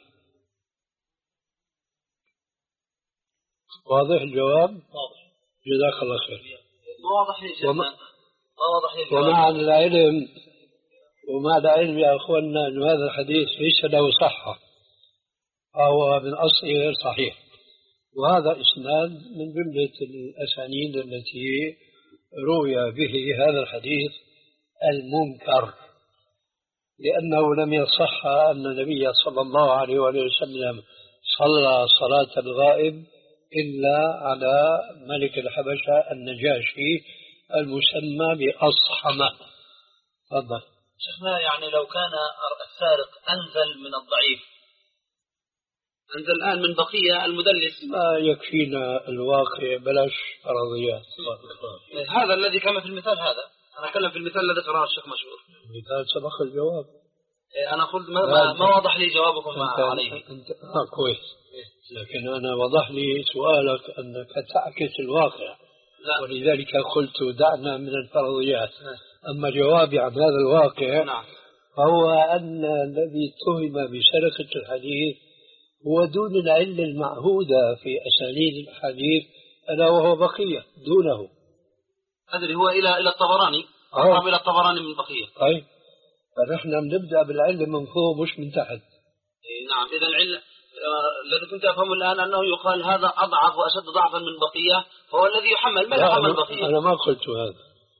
واضح الجواب؟ واضح. جزاك الله خير. واضح يا وما... واضح ومع العلم ومع العلم يا أخواننا أن هذا الحديث ليس له صحة، فهو من أصله غير صحيح، وهذا إسناد من جملة الأسانيد التي روي به هذا الحديث المنكر، لأنه لم يصح أن النبي صلى الله عليه وسلم صلى صلاة الغائب إلا على ملك الحبشة النجاشي المسمى بأصحمة. تفضل. شيخنا يعني لو كان السارق أنزل من الضعيف، أنزل الآن من بقية المدلس، ما يكفينا الواقع بلاش فرضيات. هذا الذي كان في المثال، هذا أنا أتكلم في المثال الذي ذكره الشيخ مشهور. المثال سبق الجواب. أنا قلت ما, ما, ما وضح لي جوابكم عليه. أنت آه كويس، لكن أنا وضح لي سؤالك أنك تعكس الواقع. لا. ولذلك قلت دعنا من الفرضيات. أما جوابي عن هذا الواقع نعم. فهو أن الذي اتهم بسرقة الحديث هو دون العلة المعهودة في أسانيد الحديث، ألا وهو بقية دونه. أدري هو إلى إلى الطبراني، أقرب إلى الطبراني من بقية. طيب فنحن بنبدأ بالعلة من فوق مش من تحت. إيه نعم. إذا العلة الذي كنت أفهمه الآن أنه يقال هذا أضعف وأشد ضعفا من بقية، فهو الذي يحمل ما يحمل بقية. أنا ما قلت هذا.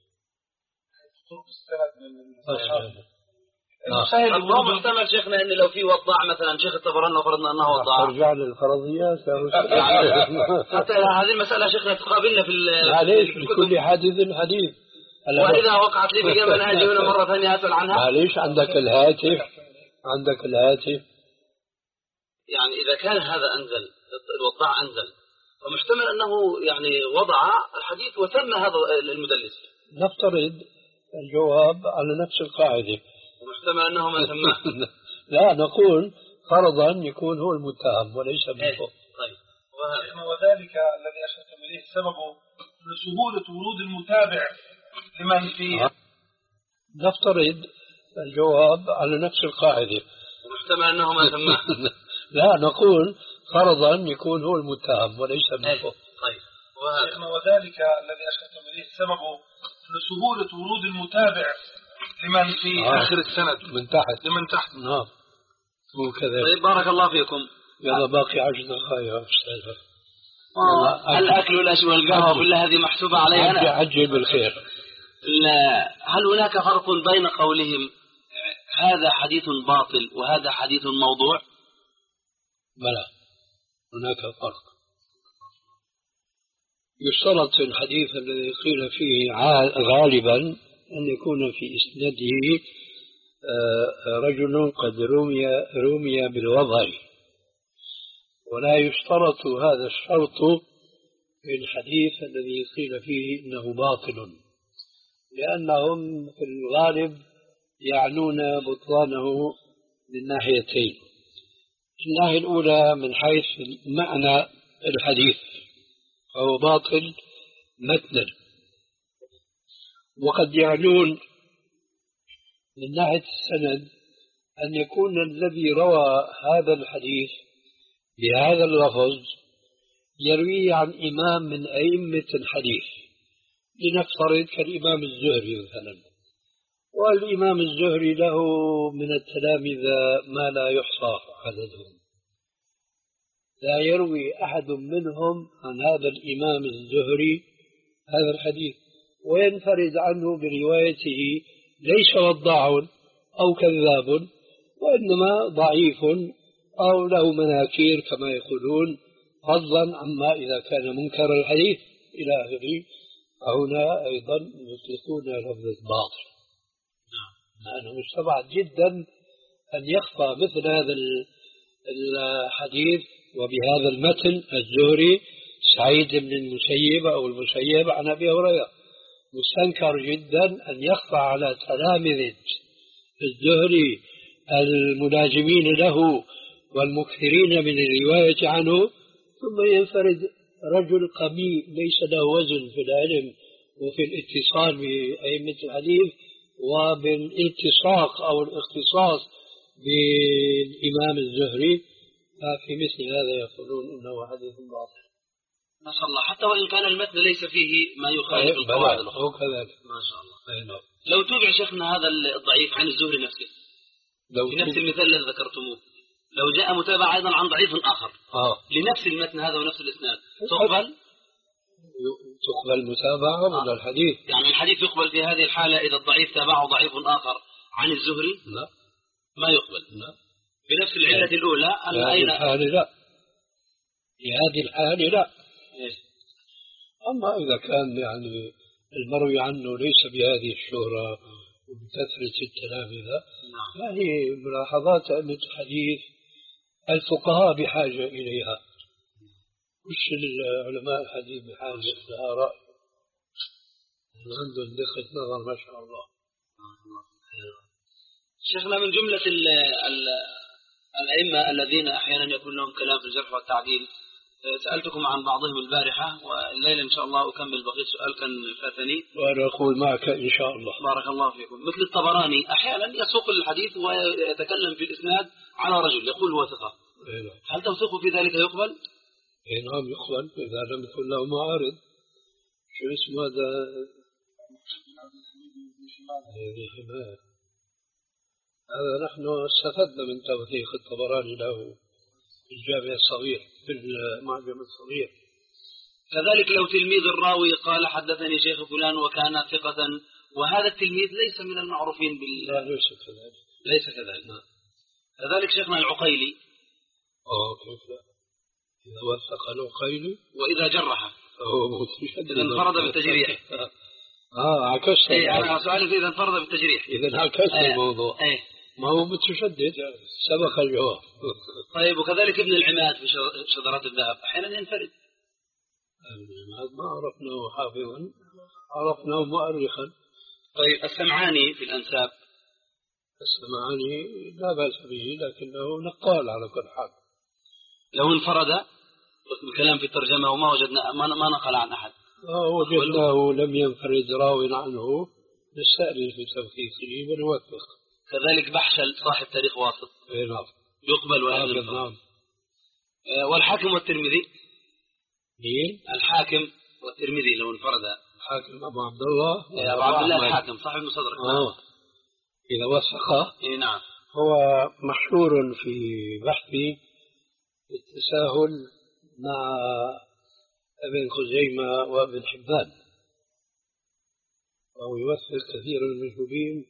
سهل الضوء محتمل شيخنا ان لو في وضاع مثلا شيخ الطبراني لو فرضنا انه وضاع ترجع للفرضيات حتى هذه المساله شيخنا تقابلنا في معليش لكل حادث حديث. واذا وقعت لي في جبل اجي هنا مره ثانيه اسال عنها. معليش عندك الهاتف عندك الهاتف يعني اذا كان هذا انزل الوضاع انزل ومحتمل انه يعني وضع الحديث وسمى هذا المدلس، نفترض الجواب على نفس القاعده محتمل أنه ما سماه. لا نقول فرضا يكون هو المتهم وليس من فوق. طيب وذلك الذي أشرت إليه السبب لسهولة ورود المتابع لمن فيه. نفترض الجواب على نفس القاعدة محتمل أنه ما سماه. لا نقول فرضا يكون هو المتهم وليس من فوق. طيب وذلك الذي أشرت إليه السبب لسهولة ورود المتابع لمن في آه. آخر السند من تحت لمن تحت. نعم مو كذا. طيب بارك الله فيكم. يلا باقي عشر دقائق يا أستاذ. الأكل والأشرب والقهوة كلها هذه محسوبة علي أنا. عجل بالخير. هل هناك فرق بين قولهم هذا حديث باطل وهذا حديث موضوع؟ بلى هناك فرق. يشترط في الحديث الذي قيل فيه غالبا أن يكون في إسناده رجل قد رمي رمي بالوضع، ولا يشترط هذا الشرط في الحديث الذي قيل فيه إنه باطل، لأنهم في الغالب يعنون بطلانه من ناحيتين. الناحية الأولى من حيث معنى الحديث فهو باطل متنا، وقد يعنون من ناحية السند أن يكون الذي روى هذا الحديث بهذا اللفظ يرويه عن إمام من أئمة الحديث، لنفترض كالإمام الزهري مثلا، والإمام الزهري له من التلامذة ما لا يحصى عددهم، لا يروي أحد منهم عن هذا الإمام الزهري هذا الحديث، وينفرد عنه بروايته ليس وضاع أو كذاب، وإنما ضعيف أو له مناكير كما يقولون، فضلا عما إذا كان منكر الحديث إلى آخره. هنا أيضا يطلقون لفظ باطل. أنا مستبعد جدا أن يخفى مثل هذا الحديث وبهذا المتن الزهري سعيد بن المسيب أو المسيب عن أبي هريرة. مستنكر جدا أن يخفى على تلامذة الزهري الملازمين له والمكثرين من الرواية عنه، ثم ينفرد رجل قميء ليس له وزن في العلم وفي الاتصال بأئمة الحديث وبالالتصاق أو الاختصاص بالإمام الزهري، ففي مثل هذا يقولون إنه حديث باطل. ما شاء الله، حتى وإن كان المتن ليس فيه ما يخالف القواعد الأخرى. كذلك. ما شاء الله. لو تابع شيخنا هذا الضعيف عن الزهري نفسه لو في نفس المثال الذي ذكرتموه، لو جاء متابعة أيضا عن ضعيف آخر آه. لنفس المتن هذا ونفس الإسناد، تقبل؟ تقبل المتابعة ولا آه. الحديث؟ يعني الحديث يقبل في هذه الحالة إذا الضعيف تابعه ضعيف آخر عن الزهري؟ لا، ما يقبل. لا. بنفس العلة يعني الأولى في هذه الحالة لا، في هذه الحالة لا. إيه؟ أما إذا كان يعني المروي عنه ليس بهذه الشهرة وبكثرة التلامذة، فهي ملاحظات أئمة الحديث الفقهاء بحاجة إليها، مش العلماء الحديث بحاجة لها رأي، عندهم دقة نظر ما شاء الله. شيخنا من جملة ال ال الأئمة الذين أحيانا يكون لهم كلام في الجرح والتعديل، سألتكم عن بعضهم البارحة، والليلة إن شاء الله أكمل بقية سؤال كان فاتني وأنا أقول معك إن شاء الله. بارك الله فيكم. مثل الطبراني أحيانا يسوق الحديث ويتكلم في الإسناد على رجل يقول هو ثقة، هل توثيقه في ذلك يقبل؟ إيه نعم يقبل إذا لم يكن له معارض. شو اسمه هذا؟ هذه حماية. هذا نحن استفدنا من توثيق الطبراني له في الجامع الصغير في المعجم الصغير. كذلك لو تلميذ الراوي قال حدثني شيخ فلان وكان ثقة، وهذا التلميذ ليس من المعروفين بال لا ليس كذلك. ليس كذلك. نعم. كذلك شيخنا العقيلي. اه كيف لا؟ إذا وثق العقيلي وإذا جرح فهو متشدد. إذا انفرد بالتجريح. اه عكست. اي انا سؤالي اذا انفرد بالتجريح. اذا عكست الموضوع. ايه ما هو متشدد سبق الجواب. طيب وكذلك ابن العماد في شذرات الذهب احيانا ينفرد. ابن العماد ما عرفناه حافظا، عرفناه مؤرخا. طيب السمعاني في الانساب. السمعاني لا باس به لكنه نقال على كل حال. لو انفرد الكلام في الترجمه وما وجدنا ما نقل عن احد. آه وجدناه لم ينفرد راو عنه نستأذن في توثيقه ونوثق. كذلك بحشل صاحب تاريخ واسط. اي نعم. يقبل ولا لا؟ نعم. والحاكم والترمذي. مين؟ الحاكم والترمذي لو انفرد. الحاكم أبو عبد الله. أبو عبد الله الحاكم صاحب المستدرك. آه. إذا وثقه. اي نعم. هو مشهور في بحثه التساهل مع ابن خزيمة وابن حبان، وهو يوثق كثير من المجهولين،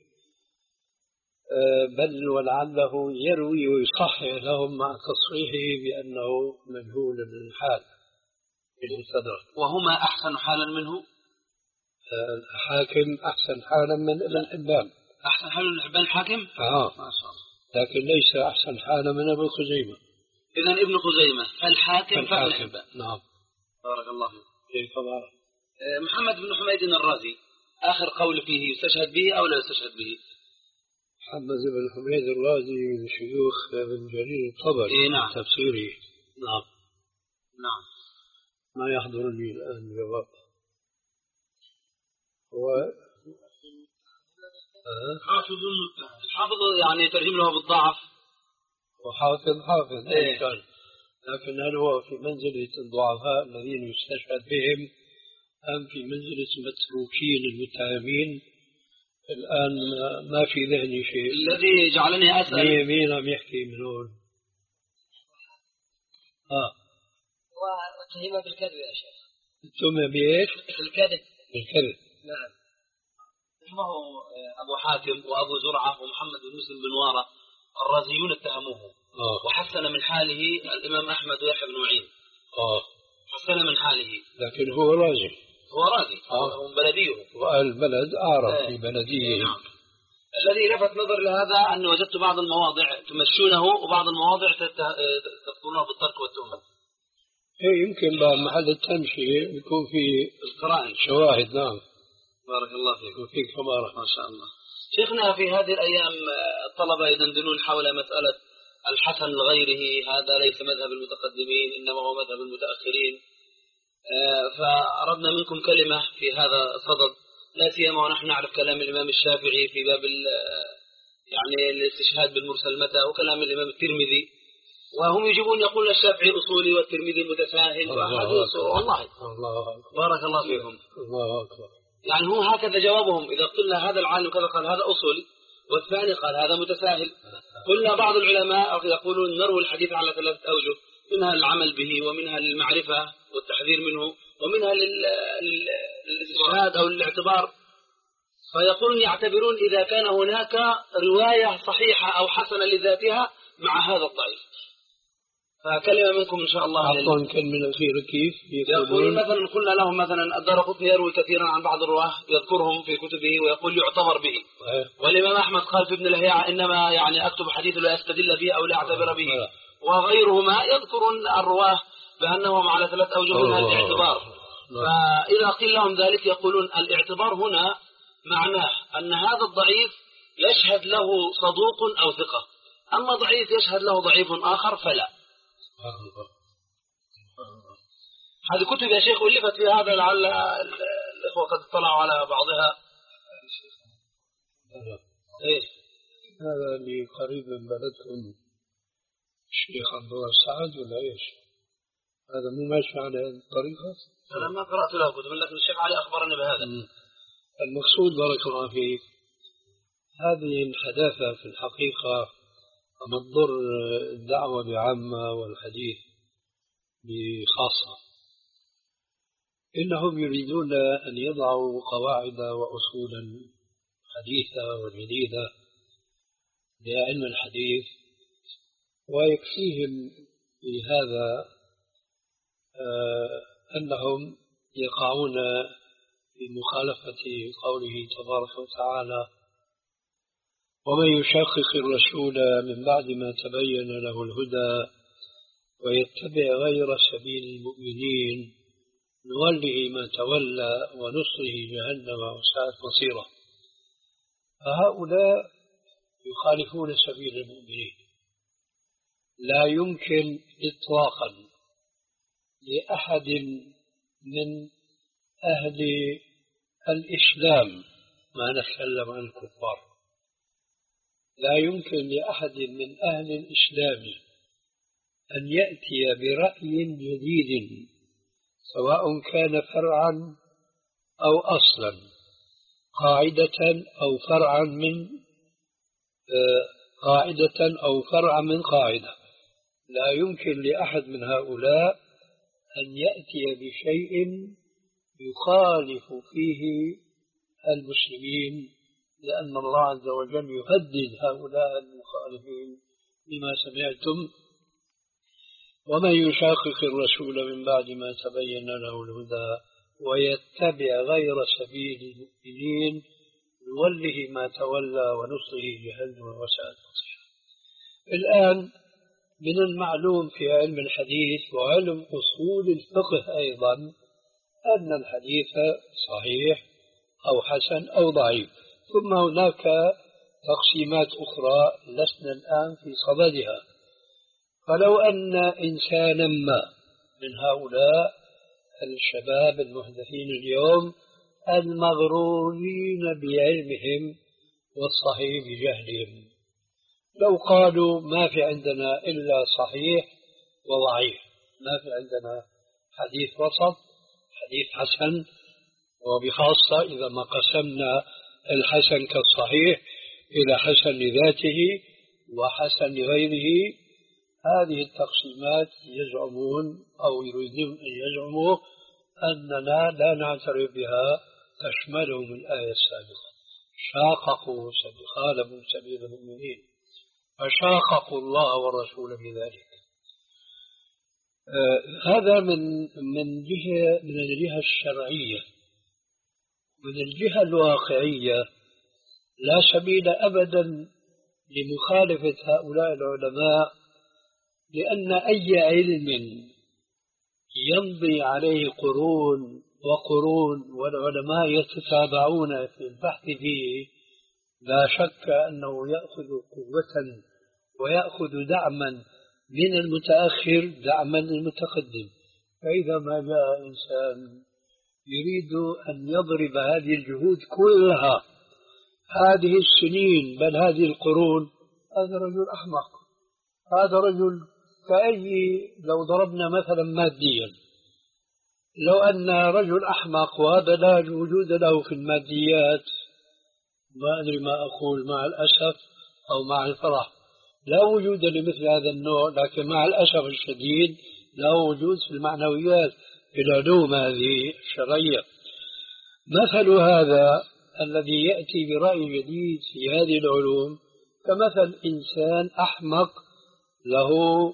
بل ولعله يروي ويصحح لهم مع تصريحه بأنه مجهول الحال في المستدرك. وهما أحسن حالا منه؟ الحاكم أحسن حالا من ابن حبان. أحسن حالا من ابن الحاكم؟ آه. ما شاء الله. لكن ليس أحسن حالا من ابن خزيمة. إذن ابن خزيمة فالحاكم فابن حبان. نعم. بارك الله فيك. كيف بارك. محمد بن حميد الرازي آخر قول فيه يستشهد به أو لا يستشهد به؟ محمد بن حميد الرازي من شيوخ ابن جرير الطبري إيه نعم. تفسيره. نعم نعم. ما يحضرني الآن جواب. هو حافظ حافظ يعني ترجم له بالضعف. وحافظ حافظ إيه. كان، لكن هل هو في منزلة الضعفاء الذين يستشهد بهم أم في منزلة المتروكين المتهمين؟ الآن ما في ذهني شيء. الذي جعلني أسأل مين مين عم يحكي من هون؟ آه واتهم بالكذب يا شيخ. اتهم بإيش؟ بالكذب. بالكذب. نعم. اسمه أبو حاتم وأبو زرعة ومحمد بن مسلم بن وارة الرازيون اتهموه. آه. وحسن من حاله الإمام أحمد ويحيى بن معين. آه. حسن من حاله. لكن هو رازي. هو رازي. آه. هو بلديه. والبلد أعرف آه. في بلديه. نعم. الذي لفت نظر لهذا أن وجدت بعض المواضع تمشونه وبعض المواضع تذكرونه بالترك والتهمة. إيه يمكن بعد محل التمشية يكون في القرائن شواهد. نعم. بارك الله فيك. وفيك كمان. ما شاء الله. شيخنا في هذه الأيام الطلبة يدندنون حول مسألة الحسن لغيره، هذا ليس مذهب المتقدمين إنما هو مذهب المتأخرين، فأردنا منكم كلمة في هذا الصدد، لا سيما ونحن نعرف كلام الإمام الشافعي في باب يعني الاستشهاد بالمرسل متى، وكلام الإمام الترمذي، وهم يجيبون يقول الشافعي أصولي والترمذي متساهل. والله بارك الله فيكم. الله أكبر. يعني هو هكذا جوابهم، إذا قلنا هذا العالم كذا قال هذا أصولي، والثاني قال هذا متساهل. قلنا بعض العلماء يقولون نروي الحديث على ثلاثة أوجه، منها العمل به ومنها للمعرفة والتحذير منه ومنها للاستشهاد أو للاعتبار. فيقولون يعتبرون إذا كان هناك رواية صحيحة أو حسنة لذاتها مع هذا الضعيف. فكلمة منكم إن شاء الله. عفوا كلمة الأخيرة كيف يقولون مثلا قلنا لهم مثلا الدارقطني يروي كثيرا عن بعض الرواه يذكرهم في كتبه ويقول يعتبر به، والإمام أحمد قال في ابن الهياع إنما يعني أكتب حديث لا أستدل به أو لا أعتبر به، وغيرهما يذكرون الرواه بأنهم على ثلاث أوجه منها الاعتبار. فإذا قيل لهم ذلك يقولون الاعتبار هنا معناه أن هذا الضعيف يشهد له صدوق أو ثقة، أما ضعيف يشهد له ضعيف آخر فلا. هذه كتب يا شيخ ألفت في هذا، لعل الإخوة قد اطلعوا على بعضها. إيه هذا اللي قريب من بلدكم الشيخ عبد الله السعد ولا إيش؟ هذا مو ماشي على الطريقة؟ أنا ما قرأت له كتب، لكن الشيخ علي أخبرني بهذا. المقصود بارك الله فيك هذه الحداثة في الحقيقة مضر الدعوة بعامة والحديث بخاصة. إنهم يريدون أن يضعوا قواعد وأصولا حديثة وجديدة لعلم الحديث، ويكفيهم بهذا آه أنهم يقعون في مخالفة قوله تبارك وتعالى: ومن يشقق الرسول من بعد ما تبين له الهدى ويتبع غير سبيل المؤمنين نوله ما تولى ونصره جهنم وساءت مصيره. فهؤلاء يخالفون سبيل المؤمنين. لا يمكن إطلاقا لأحد من أهل الإسلام، ما نتكلم عن الكفار، لا يمكن لأحد من أهل الإسلام أن يأتي برأي جديد سواء كان فرعا أو أصلا، قاعدة أو فرعا من قاعدة أو فرعا من قاعدة. لا يمكن لأحد من هؤلاء أن يأتي بشيء يخالف فيه المسلمين، لأن الله عز وجل يهدد هؤلاء المخالفين بما سمعتم: ومن يشاقق الرسول من بعد ما تبين له الهدى ويتبع غير سبيل المؤمنين نوله ما تولى ونصره جهنم وساءت مصيره. الآن من المعلوم في علم الحديث وعلم أصول الفقه أيضا أن الحديث صحيح أو حسن أو ضعيف، ثم هناك تقسيمات أخرى لسنا الآن في صددها. فلو أن إنسانا ما من هؤلاء الشباب المحدثين اليوم المغرورين بعلمهم والصحيح بجهلهم لو قالوا ما في عندنا إلا صحيح وضعيف، ما في عندنا حديث وسط، حديث حسن، وبخاصة إذا ما قسمنا الحسن كالصحيح إلى حسن لذاته وحسن لغيره، هذه التقسيمات يزعمون أو يريدون أن يزعموا أننا لا نعترف بها تشملهم الآية السابقة. شاققوا خالفوا سبيل المؤمنين فشاققوا الله والرسول في ذلك. آه هذا من من جهة من الجهة الشرعية. من الجهة الواقعية لا سبيل أبدا لمخالفة هؤلاء العلماء، لأن أي علم يمضي عليه قرون وقرون والعلماء يتتابعون في البحث فيه لا شك أنه يأخذ قوة ويأخذ دعما من المتأخر دعما للمتقدم. فإذا ما جاء إنسان يريد أن يضرب هذه الجهود كلها هذه السنين بل هذه القرون، هذا رجل أحمق. هذا رجل كأي لو ضربنا مثلا ماديا، لو أن رجل أحمق وهذا لا وجود له في الماديات، ما أدري ما أقول مع الأسف أو مع الفرح، لا وجود لمثل هذا النوع، لكن مع الأسف الشديد لا وجود في المعنويات في العلوم هذه الشرعية. مثل هذا الذي يأتي برأي جديد في هذه العلوم كمثل إنسان أحمق له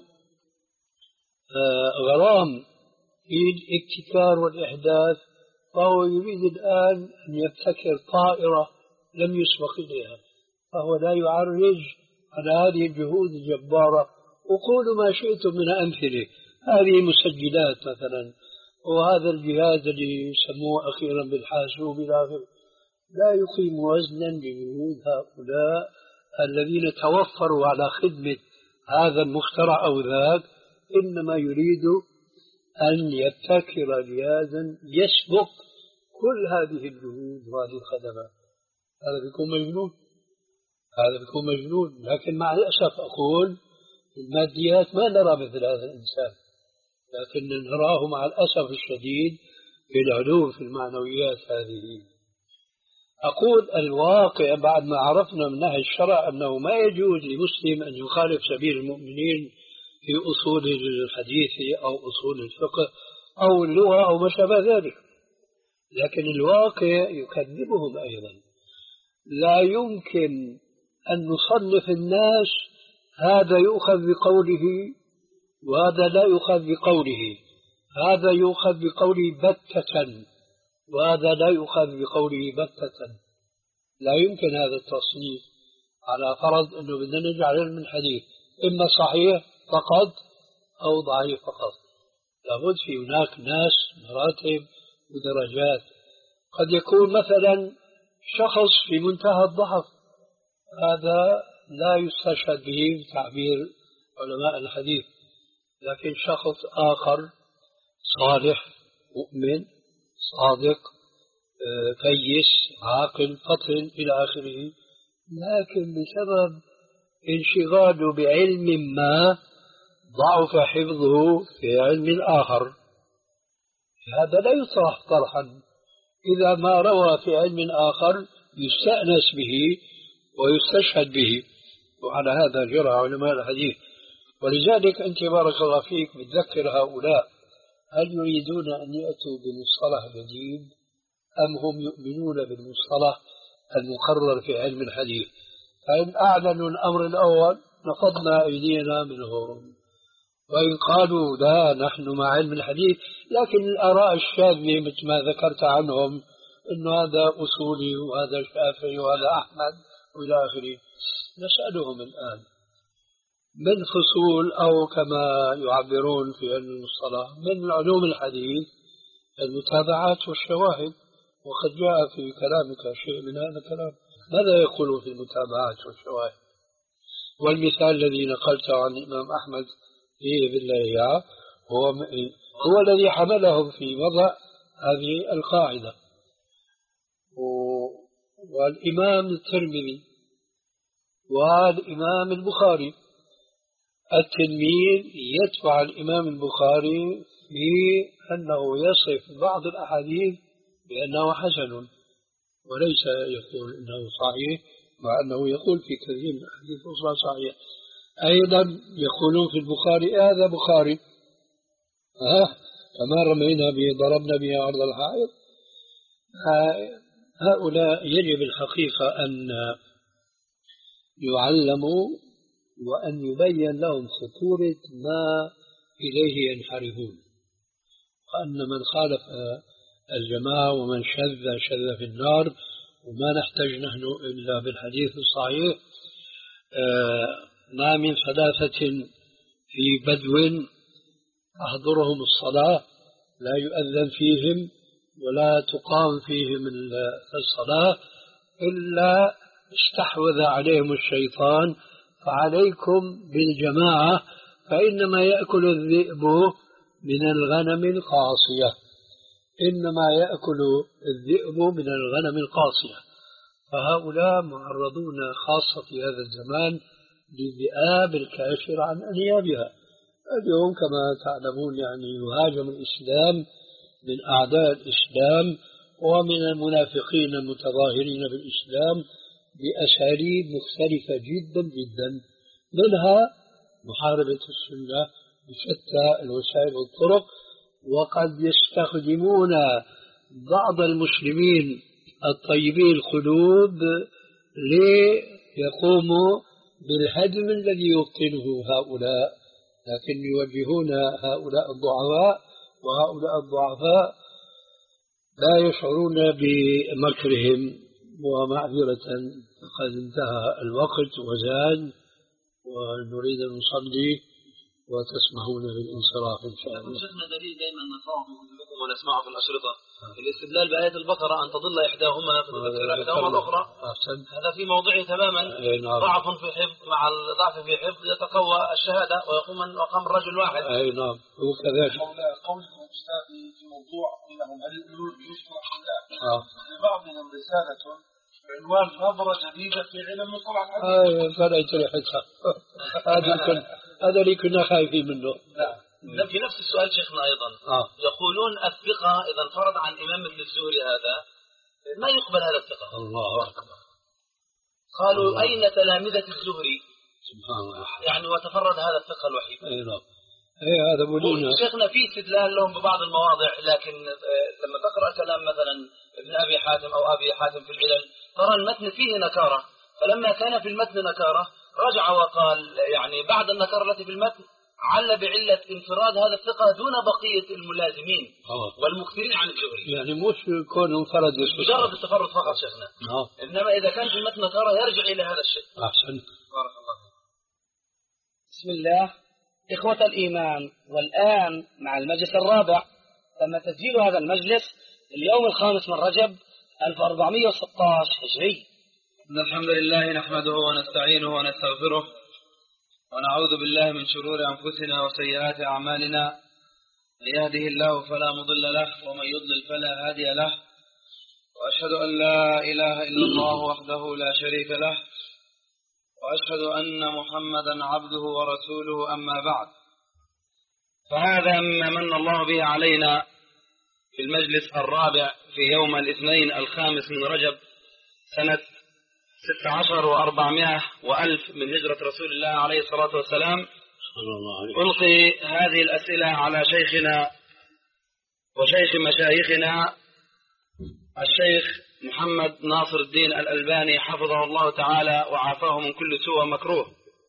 غرام في الابتكار والإحداث، فهو يريد الآن أن يبتكر طائرة لم يسبق إليها، فهو لا يعرج على هذه الجهود الجبارة. وقولوا ما شئتم من أمثلة، هذه مسجلات مثلا، وهذا الجهاز اللي يسموه أخيرا بالحاسوب إلى آخره، لا يقيم وزنا لجهود هؤلاء الذين توفروا على خدمة هذا المخترع أو ذاك، إنما يريد أن يبتكر جهازا يسبق كل هذه الجهود وهذه الخدمات. هذا بيكون مجنون، هذا بيكون مجنون. لكن مع الأسف أقول الماديات ما نرى مثل هذا الإنسان، لكن نراه مع الأسف الشديد في العلوم في المعنويات هذه. أقول الواقع بعد ما عرفنا من نهي الشرع أنه ما يجوز لمسلم أن يخالف سبيل المؤمنين في أصول الحديث أو أصول الفقه أو اللغة أو ما شابه ذلك، لكن الواقع يكذبهم أيضا. لا يمكن أن نصنف الناس هذا يؤخذ بقوله وهذا لا يؤخذ بقوله، هذا يؤخذ بقوله بتة وهذا لا يؤخذ بقوله بتة. لا يمكن هذا التصنيف على فرض أنه بدنا نجعل علم الحديث إما صحيح فقط أو ضعيف فقط. لابد في هناك ناس مراتب ودرجات. قد يكون مثلا شخص في منتهى الضعف، هذا لا يستشهد به بتعبير علماء الحديث، لكن شخص آخر صالح مؤمن صادق كيس عاقل فطن إلى آخره، لكن بسبب انشغاله بعلم ما ضعف حفظه في علم آخر، هذا لا يطرح طرحا. إذا ما روى في علم آخر يستأنس به ويستشهد به، وعلى هذا جرى علماء الحديث. ولذلك أنت بارك الله فيك بتذكر هؤلاء، هل يريدون أن يأتوا بمصطلح جديد أم هم يؤمنون بالمصطلح المقرر في علم الحديث؟ فإن أعلنوا الأمر الأول نفضنا أيدينا منهم، وإن قالوا لا نحن مع علم الحديث لكن الآراء الشاذة مثل ما ذكرت عنهم إنه هذا أصولي وهذا شافعي وهذا أحمد وإلى آخره، نسألهم الآن من فصول أو كما يعبرون في علم المصطلح من علوم الحديث المتابعات والشواهد، وقد جاء في كلامك شيء من هذا الكلام. ماذا يقولون في المتابعات والشواهد؟ والمثال الذي نقلته عن الإمام أحمد فيه بالله إياه هو هو الذي حملهم في وضع هذه القاعدة. والإمام الترمذي والإمام البخاري التلميذ يتبع الإمام البخاري في أنه يصف بعض الأحاديث بأنه حسن وليس يقول أنه صحيح، مع أنه يقول في كثير من الأحاديث الأخرى صحيح. أيضا يقولون في البخاري هذا بخاري، ها كما رمينا به ضربنا به عرض الحائط. هؤلاء يجب الحقيقة أن يعلموا وأن يبين لهم خطورة ما إليه ينحرفون، وأن من خالف الجماعة ومن شذ شذ في النار، وما نحتاج نحن إلا بالحديث الصحيح. ما من ثلاثة في بدو أحضرهم الصلاة لا يؤذن فيهم ولا تقام فيهم الصلاة إلا استحوذ عليهم الشيطان، فعليكم بالجماعة فإنما يأكل الذئب من الغنم القاصية، إنما يأكل الذئب من الغنم القاصية. فهؤلاء معرضون خاصة في هذا الزمان للذئاب الكاشرة عن أنيابها. اليوم كما تعلمون يعني يهاجم الإسلام من أعداء الإسلام ومن المنافقين المتظاهرين بالإسلام بأساليب مختلفة جدا جدا، منها محاربة السنة بشتى الوسائل والطرق. وقد يستخدمون بعض المسلمين الطيبين القلوب ليقوموا بالهدم الذي يبطنه هؤلاء، لكن يوجهون هؤلاء الضعفاء، وهؤلاء الضعفاء لا يشعرون بمكرهم. ومعذرة فقد انتهى الوقت وزاد ونريد أن نصلي وتسمحون بالانصراف إن شاء الله. شيخنا دليل دائما نقرأه ونسمعه في الأشرطة الاستدلال بآية البقرة أن تضل إحداهما فتذكر إحداهما الأخرى، هذا في موضعه تماما. ضعف في حفظ مع الضعف في حفظ يتقوى الشهادة ويقوم مقام رجل واحد. أي نعم هو كذلك. قول الأستاذ في موضوع إنهم هل الأمور يشرح الله لبعضهم رسالة عنوان نظرة جديدة في علم مصطلح الحديث. فلا يتريحها هذا كن هذا اللي كنا خايفين منه. لا. في نفس السؤال شيخنا أيضا آه. يقولون الثقة إذا انفرد عن إمام مثل الزهري هذا ما يقبل هذا الثقة. الله أكبر. قالوا الله. أين تلامذة الزهري؟ سبحان الله. يعني وتفرد هذا الثقة الوحيد. أي نعم. أي هذا بولينا. شيخنا في استدلال لهم ببعض المواضع، لكن لما تقرأ كلام مثلا ابن أبي حاتم أو أبي حاتم في العلل ترى المتن فيه نكارة، فلما كان في المتن نكارة رجع وقال يعني بعد النكارة التي في المتن عل بعلة انفراد هذا الثقة دون بقية الملازمين أوه. والمكثرين عن الزهري. يعني مش كون انفرد مجرد التفرد فقط شيخنا أوه. إنما إذا كان في المتن نكارة يرجع إلى هذا الشيء. أحسن. بارك الله. بسم الله. إخوة الإيمان، والآن مع المجلس الرابع تم تسجيل هذا المجلس اليوم الخامس من رجب ألف وأربعمائة وستة عشر هجري. إن الحمد لله نحمده ونستعينه ونستغفره ونعوذ بالله من شرور أنفسنا وسيئات أعمالنا، من يهده الله فلا مضل له ومن يضلل فلا هادي له، وأشهد أن لا إله إلا الله وحده لا شريك له، وأشهد أن محمدا عبده ورسوله. أما بعد، فهذا مما من الله به علينا في المجلس الرابع في يوم الاثنين الخامس من رجب سنة ستة عشر وأربعمائة وألف من هجرة رسول الله عليه الصلاة والسلام. ألقي هذه الأسئلة على شيخنا وشيخ مشايخنا الشيخ محمد ناصر الدين الألباني حفظه الله تعالى وعافاه من كل سوء ومكروه.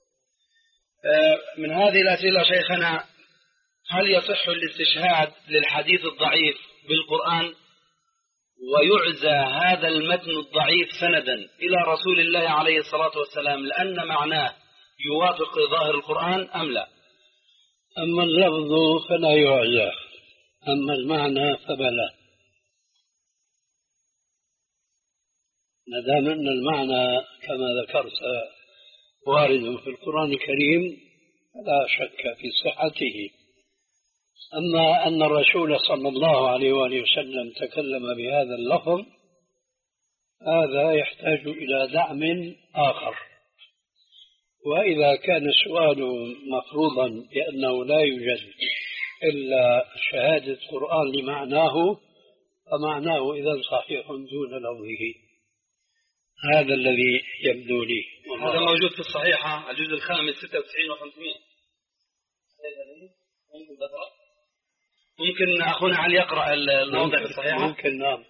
من هذه الأسئلة شيخنا: هل يصح الاستشهاد للحديث الضعيف بالقرآن ويعزى هذا المتن الضعيف سندا إلى رسول الله عليه الصلاة والسلام لأن معناه يوافق ظاهر القرآن أم لا؟ أما اللفظ فلا يعزى، أما المعنى فبلا. ما دام أن المعنى كما ذكرت وارد في القرآن الكريم لا شك في صحته. أما أن الرسول صلى الله عليه وآله وسلم تكلم بهذا اللفظ هذا يحتاج إلى دعم آخر. وإذا كان السؤال مفروضا بأنه لا يوجد إلا شهادة القرآن لمعناه فمعناه إذا صحيح دون لفظه. هذا الذي يبدو لي. هذا موجود في الصحيحة الجزء الخامس ستة وتسعين وخمسمائة. ممكن أخونا علي يقرأ الموضع في الصحيحة؟ ممكن. نعم.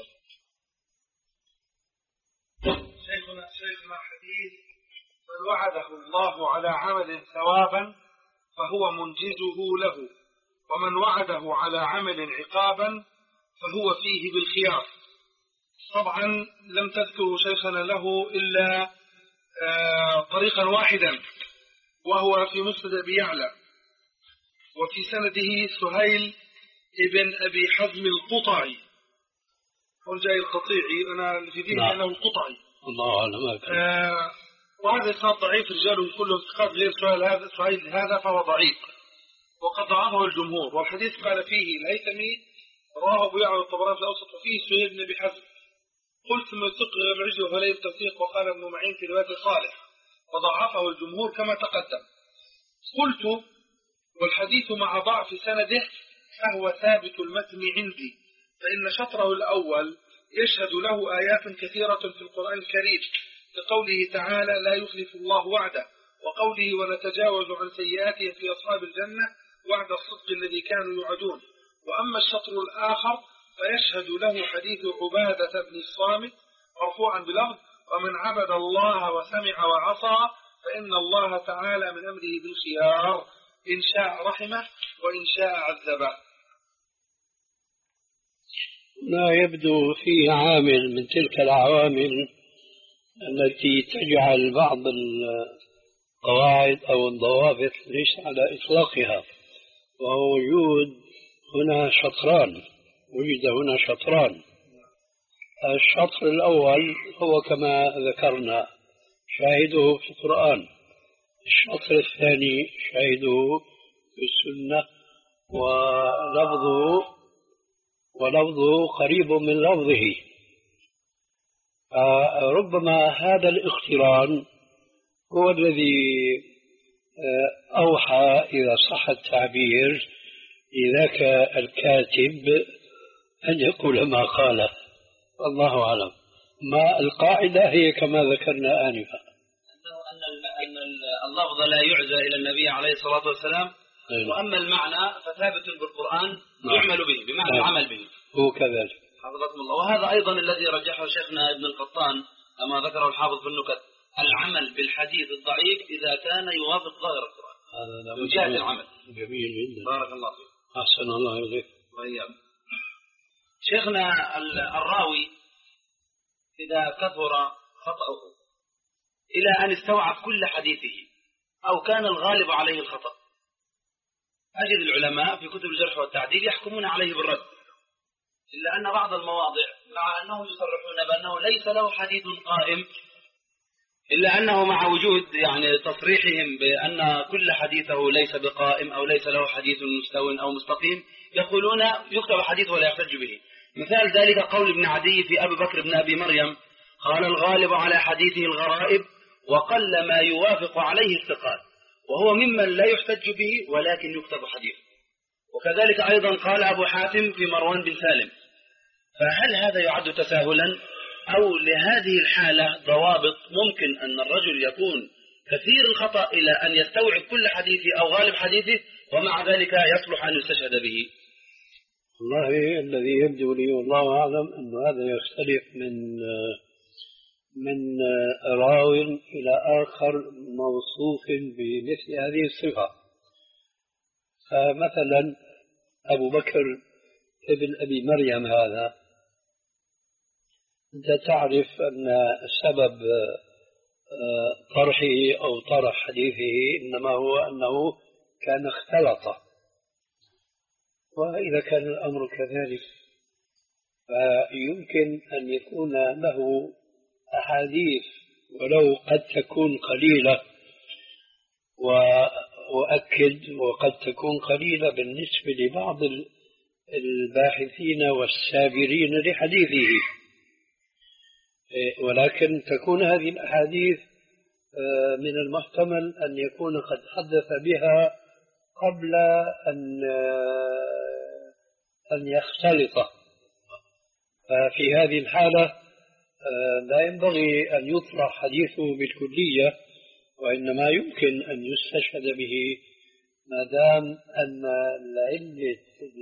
شيخنا شيخنا حديث من وعده الله على عمل ثوابا فهو منجزه له، ومن وعده على عمل عقابا فهو فيه بالخيار. طبعا لم تذكر شيخنا له إلا آه طريقا واحدا وهو في مسند أبي يعلى، وفي سنده سهيل ابن أبي حزم القطعي. هو جاي القطيعي، أنا في ذهني أنه القطعي. الله أعلم. آه وهذا إسناد ضعيف، رجاله كلهم ثقات غير سهيل هذا سهيل هذا فهو ضعيف وقد ضعفه الجمهور. والحديث قال فيه الهيثمي رواه أبو يعلى الطبراني في الأوسط وفيه سهيل بن أبي حزم. قلت ثم ثقل رجله فليه التوثيق، وقال ابن معين في رواية صالح وضعفه الجمهور كما تقدم. قلت والحديث مع ضعف سنده فهو ثابت المتن عندي، فإن شطره الأول يشهد له آيات كثيرة في القرآن الكريم كقوله تعالى لا يخلف الله وعده، وقوله ونتجاوز عن سيئاته في أصحاب الجنة وعد الصدق الذي كانوا يوعدون. وأما الشطر الآخر فيشهد له حديث عبادة بن الصامت مرفوعا بلفظ ومن عبد الله وسمع وعصى فإن الله تعالى من أمره بالخيار إن شاء رحمه وإن شاء عذبه. لا يبدو فيه عامل من تلك العوامل التي تجعل بعض القواعد أو الضوابط ليس على إطلاقها، وهو وجود هنا شطران وجد هنا شطران. الشطر الأول هو كما ذكرنا شاهده في القرآن، الشطر الثاني شاهده في السنة ولفظه ولفظه قريب من لفظه. ربما هذا الاقتران هو الذي أوحى إذا صح التعبير لذاك الكاتب أن يقول ما قاله. الله أعلم. ما القاعدة هي كما ذكرنا آنفا أن أن اللفظ لا يعزى إلى النبي عليه الصلاة والسلام، وأما المعنى فثابت بالقرآن يعمل به بمعنى العمل به. هو كذلك حفظكم الله. وهذا أيضا الذي رجحه شيخنا ابن القطان كما ذكره الحافظ في النكت، العمل بالحديث الضعيف إذا كان يوافق ظاهر القرآن من جهة العمل. جميل جدا. بارك الله فيك. أحسن الله إليك. وإياكم. شيخنا الراوي إذا كثر خطأه إلى أن استوعب كل حديثه أو كان الغالب عليه الخطأ، أجد العلماء في كتب الجرح والتعديل يحكمون عليه بالرد، إلا أن بعض المواضع مع أنهم يصرحون بأنه ليس له حديث قائم، إلا أنه مع وجود يعني تصريحهم بأن كل حديثه ليس بقائم أو ليس له حديث مستو أو مستقيم يقولون يكتب حديث ولا يحتج به. مثال ذلك قول ابن عدي في أبي بكر بن أبي مريم قال الغالب على حديثه الغرائب وقل ما يوافق عليه الثقات، وهو ممن لا يحتج به ولكن يكتب حديثه. وكذلك أيضا قال أبو حاتم في مروان بن سالم. فهل هذا يعد تساهلا أو لهذه الحالة ضوابط ممكن أن الرجل يكون كثير الخطأ إلى أن يستوعب كل حديثه أو غالب حديثه ومع ذلك يصلح أن يستشهد به؟ والله الذي يبدو لي والله أعلم أن هذا يختلف من من راو إلى آخر موصوف بمثل هذه الصفة. فمثلا أبو بكر ابن أبي مريم هذا أنت تعرف أن سبب طرحه أو طرح حديثه إنما هو أنه كان اختلط، وإذا كان الأمر كذلك فيمكن أن يكون له أحاديث ولو قد تكون قليلة، وأؤكد وقد تكون قليلة بالنسبة لبعض الباحثين والسابرين لحديثه، ولكن تكون هذه الأحاديث من المحتمل أن يكون قد حدث بها قبل أن أن يختلط. ففي هذه الحالة لا ينبغي أن يطرح حديثه بالكلية، وإنما يمكن أن يستشهد به ما دام أن علة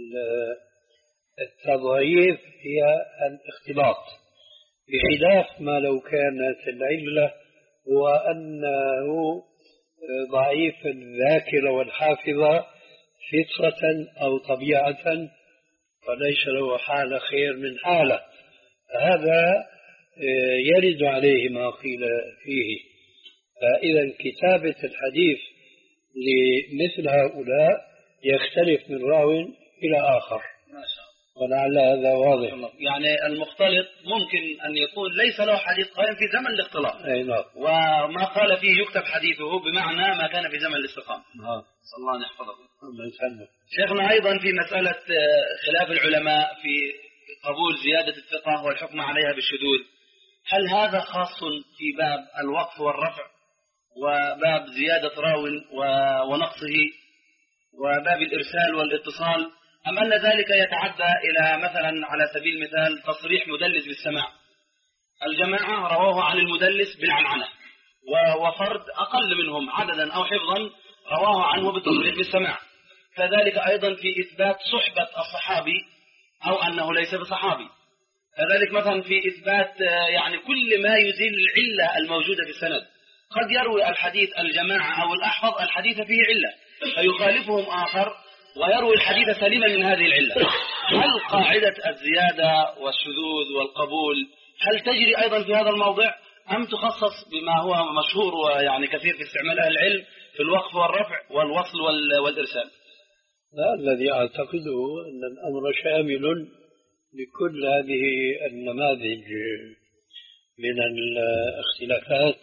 التضعيف هي الاختلاط، بخلاف ما لو كانت العلة هو أنه ضعيف الذاكرة والحافظة فطرة أو طبيعة، فليس له حال خير من حالة، هذا يرد عليه ما قيل فيه. فإذا كتابة الحديث لمثل هؤلاء يختلف من راو إلى آخر. ما شاء الله. ولعل هذا واضح. يعني المختلط ممكن أن يكون ليس له حديث قائم في زمن الاختلاط، أي نعم، وما قال فيه يكتب حديثه بمعنى ما كان في زمن الاستقامة. نعم. صلى الله أن يحفظكم. الله يسلمك. شيخنا، أيضا في مسألة خلاف العلماء في قبول زيادة الثقة والحكم عليها بالشذوذ، هل هذا خاص في باب الوقف والرفع وباب زيادة راو ونقصه وباب الإرسال والاتصال، أم أن ذلك يتعدى إلى مثلا على سبيل المثال تصريح مدلس بالسماع؟ الجماعة رواه عن المدلس بالعنعنة، وفرد أقل منهم عددا أو حفظا رواه عنه بالتصريح بالسماع، كذلك أيضا في إثبات صحبة الصحابي أو أنه ليس بصحابي، كذلك مثلا في إثبات يعني كل ما يزيل العلة الموجودة في السند. قد يروي الحديث الجماعة أو الأحفظ الحديث فيه علة فيخالفهم آخر ويروي الحديث سليما من هذه العلة. هل قاعدة الزيادة والشذوذ والقبول هل تجري أيضا في هذا الموضع، أم تخصص بما هو مشهور ويعني كثير في استعمال أهل العلم في الوقف والرفع والوصل والإرسال؟ لا، الذي أعتقده أن الأمر شامل لكل هذه النماذج من الاختلافات،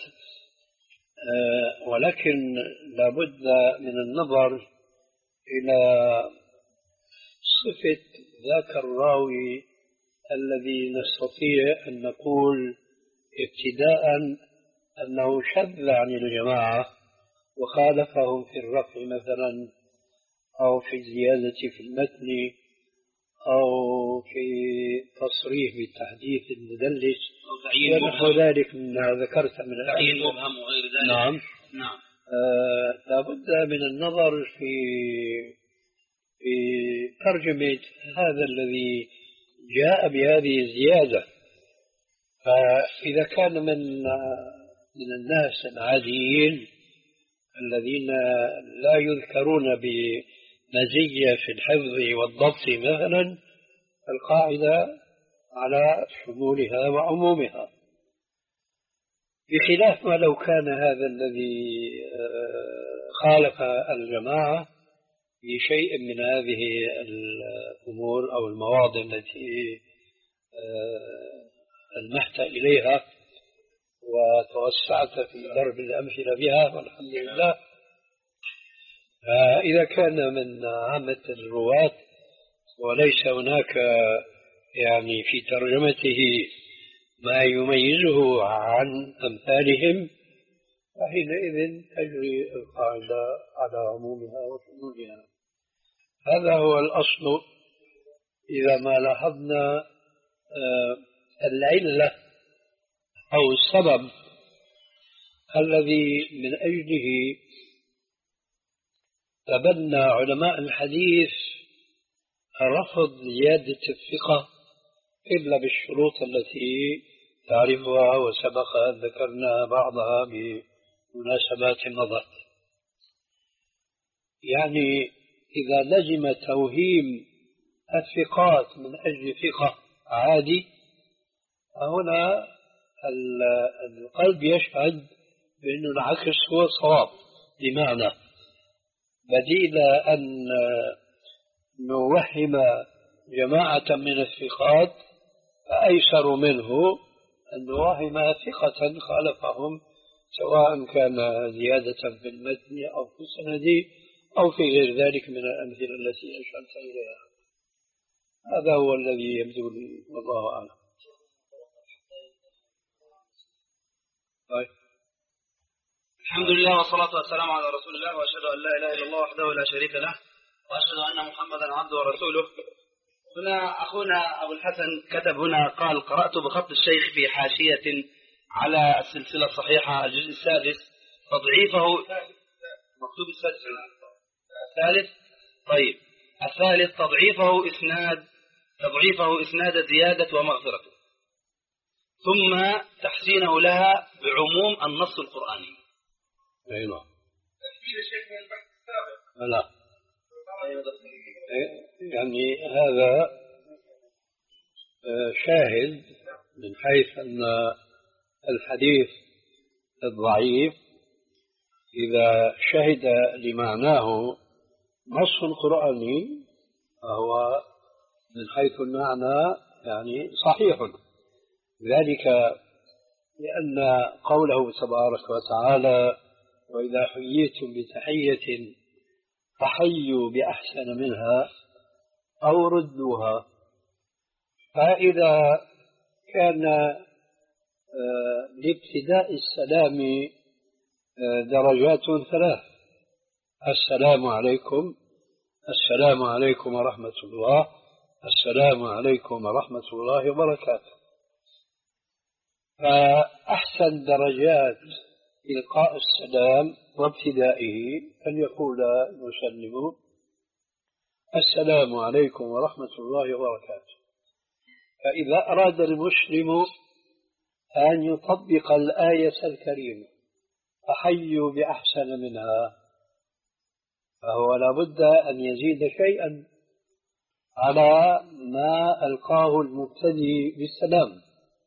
ولكن لابد من النظر إلى صفة ذاك الراوي الذي نستطيع أن نقول ابتداء أنه شذ عن الجماعة وخالفهم في الرفع مثلا، أو في الزيادة في المتن، أو في تصريح بالتحديث المدلس ونحو ذلك مما ذكرت من تعيين مبهم وغير ذلك. نعم نعم. آه لابد من النظر في في ترجمة هذا الذي جاء بهذه الزيادة. فإذا كان من من الناس العاديين الذين لا يذكرون بمزية في الحفظ والضبط مثلا، القاعدة على شمولها وعمومها، بخلاف ما لو كان هذا الذي خالف الجماعة في شيء من هذه الأمور أو المواضع التي ألمحت إليها وتوسعت في ضرب الأمثلة بها والحمد لله. إذا كان من عامة الرواة وليس هناك يعني في ترجمته ما يميزه عن أمثالهم، فحينئذ تجري القاعدة على عمومها وشمولها. هذا هو الأصل. إذا ما لاحظنا العلة أو السبب الذي من أجله تبنى علماء الحديث رفض زيادة الثقة إلا بالشروط التي تعرفها وسبق أن ذكرنا بعضها بمناسبات مضت. يعني إذا لزم توهيم الثقات من أجل ثقة عادي، فهنا القلب يشهد بأن العكس هو الصواب، بمعنى بديل أن نوهم جماعة من الثقات فأيسر منه أن نواهم ثقة خالفهم، سواء كان زيادة في المتن أو في السند أو في غير ذلك من الأمثلة التي أشرت إليها. هذا هو الذي يبدو لي والله أعلم. طيب. الحمد لله والصلاة والسلام على رسول الله، وأشهد أن لا إله إلا الله وحده لا شريك له، وأشهد أن محمدا عبده ورسوله. هنا أخونا أبو الحسن كتب هنا قال: قرأت بخط الشيخ في حاشية على السلسلة الصحيحة الجزء السادس تضعيفه. مكتوب السادس الثالث. طيب الثالث تضعيفه إسناد تضعيفه إسناد زيادة ومغفرة، ثم تحسينه لها بعموم النص القرآني. أيوة. لا يعني هذا شاهد من حيث أن الحديث الضعيف إذا شهد لمعناه نص قرآني فهو من حيث المعنى يعني صحيح، ذلك لأن قوله تبارك وتعالى: وإذا حييتم بتحية فحيوا بأحسن منها أو ردوها. فإذا كان لابتداء السلام درجات ثلاث: السلام عليكم، السلام عليكم ورحمة الله، السلام عليكم ورحمة الله وبركاته. فأحسن درجات إلقاء السلام وابتدائه أن يقول المسلم: السلام عليكم ورحمة الله وبركاته. فإذا أراد المسلم أن يطبق الآية الكريمة فحيوا بأحسن منها، فهو لابد أن يزيد شيئا على ما ألقاه المبتدئ بالسلام،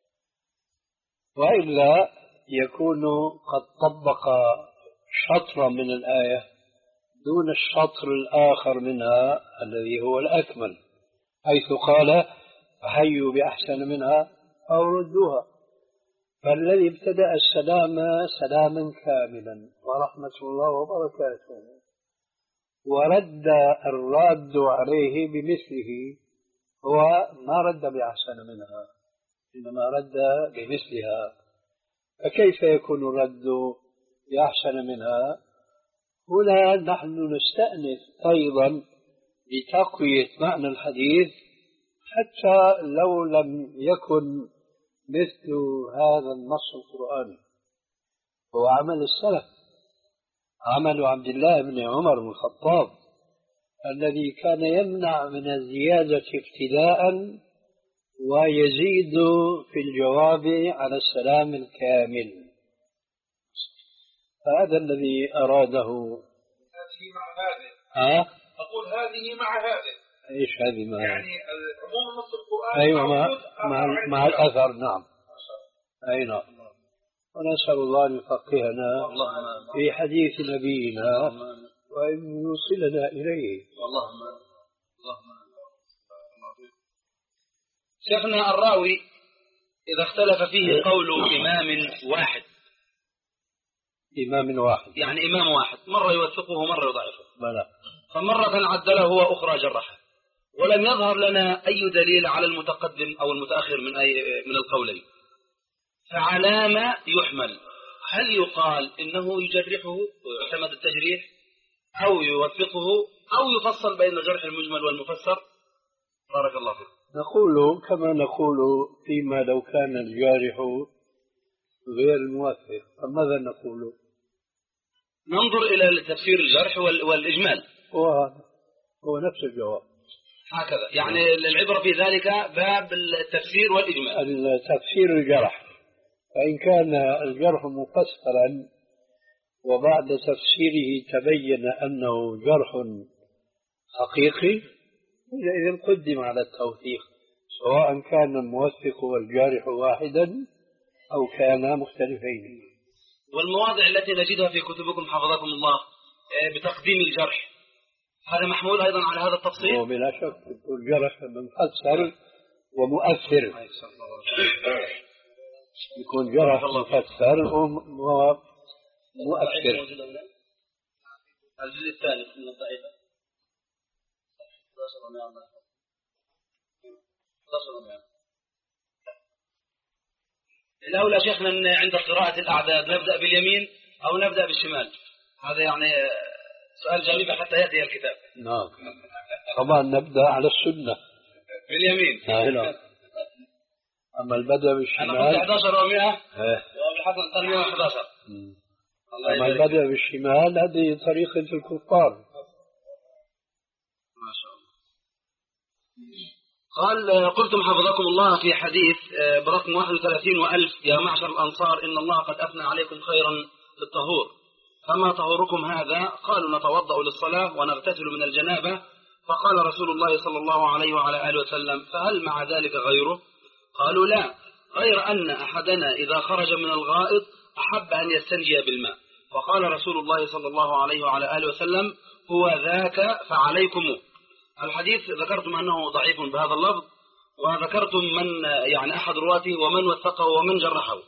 وإلا يكون قد طبق شطرا من الآية دون الشطر الآخر منها الذي هو الأكمل، حيث قال: فحيوا بأحسن منها أو ردوها. فالذي ابتدأ السلام سلاما كاملا ورحمة الله وبركاته، ورد الراد عليه بمثله، هو ما رد بأحسن منها إنما رد بمثلها. فكيف يكون الرد بأحسن منها؟ هنا نحن نستأنف أيضا لتقوية معنى الحديث، حتى لو لم يكن مثل هذا النص القرآني. هو عمل السلف، عمل عبد الله بن عمر بن الخطاب الذي كان يمنع من الزيادة ابتداء ويزيد في الجواب على السلام الكامل. فهذا الذي أراده. هذه مع هذه. ها؟ أقول هذه مع هذه. إيش هذه مع هذه؟ يعني عموم النص القرآني. أيوة مع, مع, مع الأثر. نعم. أي نعم. ونسأل الله أن يفقهنا في حديث نبينا وأن يوصلنا إليه. اللهم اللهم شيخنا الراوي إذا اختلف فيه قول إمام واحد إمام واحد يعني إمام واحد مرة يوثقه ومرة يضعفه، بلى، فمرة عدله وأخرى جرحه، ولم يظهر لنا أي دليل على المتقدم أو المتأخر من أي من القولين، فعلى ما يحمل؟ هل يقال إنه يجرحه ويعتمد التجريح، أو يوثقه، أو يفصل بين الجرح المجمل والمفسر؟ بارك الله فيك. نقول كما نقول فيما لو كان الجارح غير الموثق، فماذا نقول؟ ننظر إلى تفسير الجرح والإجمال، هو هو نفس الجواب هكذا. يعني العبرة في ذلك باب التفسير والإجمال. التفسير الجرح، فإن كان الجرح مفسرا وبعد تفسيره تبين أنه جرح حقيقي، إذن قدم على التوثيق، سواء كان الموثق والجارح واحدا أو كان مختلفين. والمواضع التي نجدها في كتبكم حفظكم الله بتقديم الجرح، هذا محمول أيضا على هذا التفصيل؟ وبلا شك الجرح مفسر ومؤثر. يكون جرح مفسر ومؤثر. الجزء الثاني من الضعيفة الأولى شيخنا عند قراءة الأعداد نبدأ باليمين أو نبدأ بالشمال؟ هذا يعني سؤال جانبي حتى يأتي الكتاب. نعم طبعا نبدأ على السنة باليمين. نعم. أما البدء بالشمال أنا قلت أحد عشر ومئة وبالحسن قال مئة وأحد عشر. أما البدء بالشمال هذه طريقة الكفار. ما شاء الله. قال قلتم حفظكم الله في حديث برقم واحد وثلاثين وألف يا معشر الأنصار إن الله قد أثنى عليكم خيرا للطهور فما طهوركم هذا؟ قالوا نتوضأ للصلاة ونغتسل من الجنابة. فقال رسول الله صلى الله عليه وعلى آله وسلم فهل مع ذلك غيره؟ قالوا لا غير أن أحدنا إذا خرج من الغائط أحب أن يستنجي بالماء. فقال رسول الله صلى الله عليه وعلى آله وسلم هو ذاك فعليكم. الحديث ذكرتم أنه ضعيف بهذا اللفظ وذكرتم من يعني أحد رواته ومن وثقه ومن جرحه.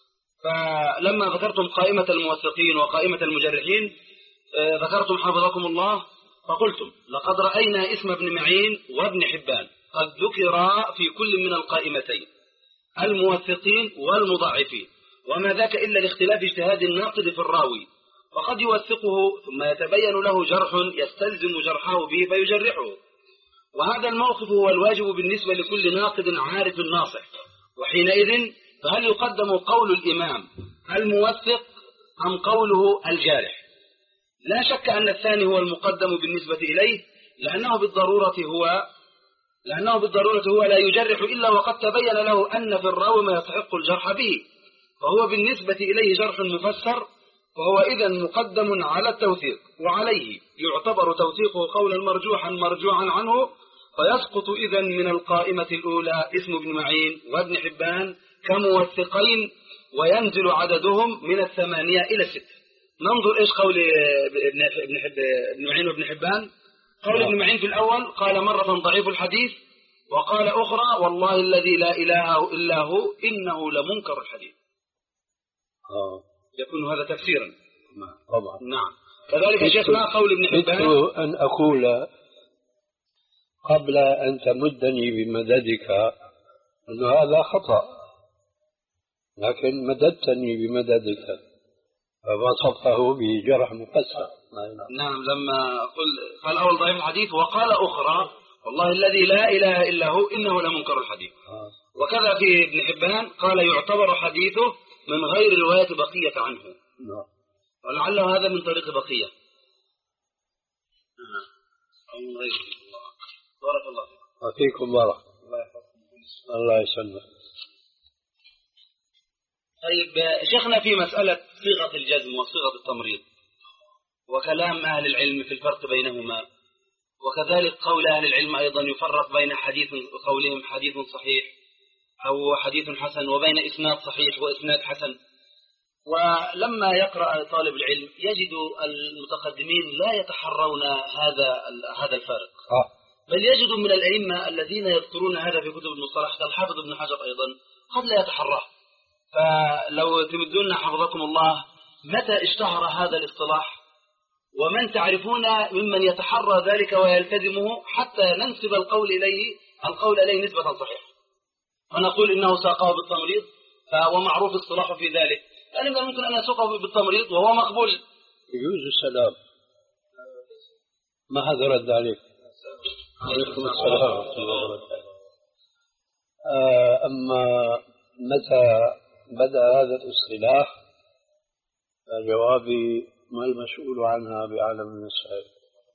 فلما ذكرتم قائمة الموثقين وقائمة المجرحين ذكرتم حفظكم الله فقلتم لقد رأينا اسم ابن معين وابن حبان قد ذكر في كل من القائمتين الموثقين والمضاعفين وما ذاك إلا لاختلاف اجتهاد الناقد في الراوي وقد يوثقه ثم يتبين له جرح يستلزم جرحه به فيجرحه. وهذا الموقف هو الواجب بالنسبة لكل ناقد عارف ناصح. وحينئذ فهل يقدم قول الإمام الموثق أم قوله الجارح؟ لا شك أن الثاني هو المقدم بالنسبة إليه لأنه بالضرورة هو لأنه بالضرورة هو لا يجرح إلا وقد تبين له أن في الراوي ما يستحق الجرح به فهو بالنسبة إليه جرح مفسر فهو إذن مقدم على التوثيق وعليه يعتبر توثيقه قولا مرجوحا مرجوعا عنه فيسقط إذن من القائمة الأولى اسم ابن معين وابن حبان كموثقين وينزل عددهم من الثمانية إلى الست. ننظر إيش قول ابن حب ابن معين وابن حبان. قول ابن معين في الأول قال مرة ضعيف الحديث وقال أخرى والله الذي لا إله إلا هو إنه لمنكر الحديث. آه. يكون هذا تفسيرا. طبعا. نعم. كذلك شيخنا قول ابن حبان أن أقول قبل أن تمدني بمددك أن هذا خطأ لكن مددتني بمددك فوصفه بجرح مفسر. نعم لما قل قال أول ضعيف الحديث وقال أخرى والله الذي لا إله إلا هو إنه لمنكر الحديث. آه. وكذا في ابن حبان قال يعتبر حديثه من غير رواية بقية عنه. نعم. ولعله هذا من طريق بقية. أو من غير الله. بارك الله فيكم. فيكم بارك. الله يسلمك. طيب شيخنا في مسألة صيغة الجزم وصيغة التمريض وكلام أهل العلم في الفرق بينهما وكذلك قول أهل العلم أيضا يفرق بين حديث قولهم حديث صحيح أو حديث حسن وبين إسناد صحيح وإسناد حسن. ولما يقرأ طالب العلم يجد المتقدمين لا يتحرون هذا هذا الفارق بل يجد من الأئمة الذين يذكرون هذا في كتب المصطلح كالحافظ ابن حجر أيضا قد لا يتحراه. فلو تمدون حفظكم الله متى اشتهر هذا الاصطلاح ومن تعرفون ممن يتحرى ذلك ويلتزمه حتى ننسب القول إليه القول إليه نسبة صحيحة ونقول إنه ساقه بالتمريض فهو معروف اصطلاحه في ذلك يعني ممكن أن يسوقه بالتمريض وهو مقبول. يجوز السلام ما هذا رد عليك. عليكم السلام ورحمة الله وبركاته. أما متى بدأ هذا الاصطلاح جوابي ما المسؤول عنها بعالم من السائل.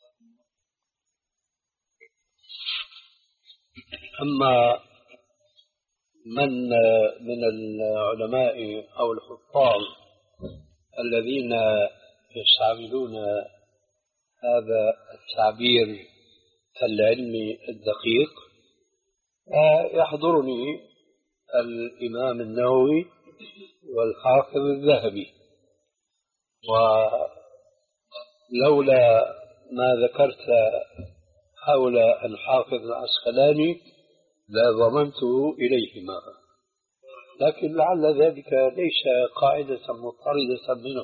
أما من من العلماء أو الحفاظ الذين يستعملون هذا التعبير العلمي الدقيق يحضرني الإمام النووي والحافظ الذهبي ولولا ما ذكرت حول الحافظ العسقلاني لضمنته إليهما لكن لعل ذلك ليس قاعدة مضطردة منه،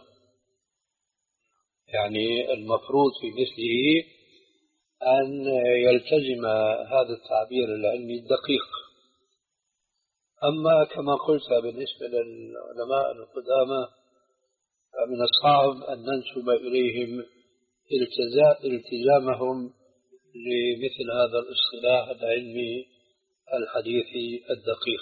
يعني المفروض في مثله أن يلتزم هذا التعبير العلمي الدقيق. أما كما قلت بالنسبة للعلماء القدامى من الصعب أن ننسب إليهم التزامهم لمثل هذا الاصطلاح العلمي الحديثي الدقيق.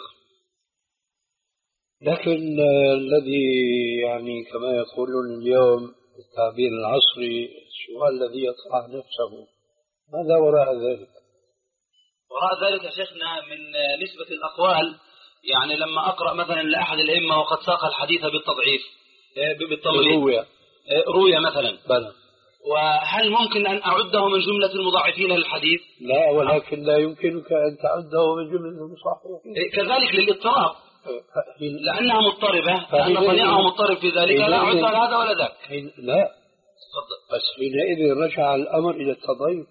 لكن الذي يعني كما يقولون اليوم التعبير العصري، السؤال الذي يطرح نفسه ماذا وراء ذلك؟ وراء ذلك يا شيخنا من نسبة الأقوال، يعني لما أقرأ مثلا لأحد الأئمة وقد ساق الحديث بالتضعيف بالتمريض روية روية مثلا بلى، وهل ممكن أن أعده من جملة المضاعفين للحديث؟ لا، ولكن لا يمكنك أن تعده من جملة المصححين. كذلك للاضطراب، لأنها مضطربة، لأن صنيعها مضطرب في ذلك، لا أعد هذا ولا ذاك. لا، بس حينئذ رجع الأمر إلى التضعيف.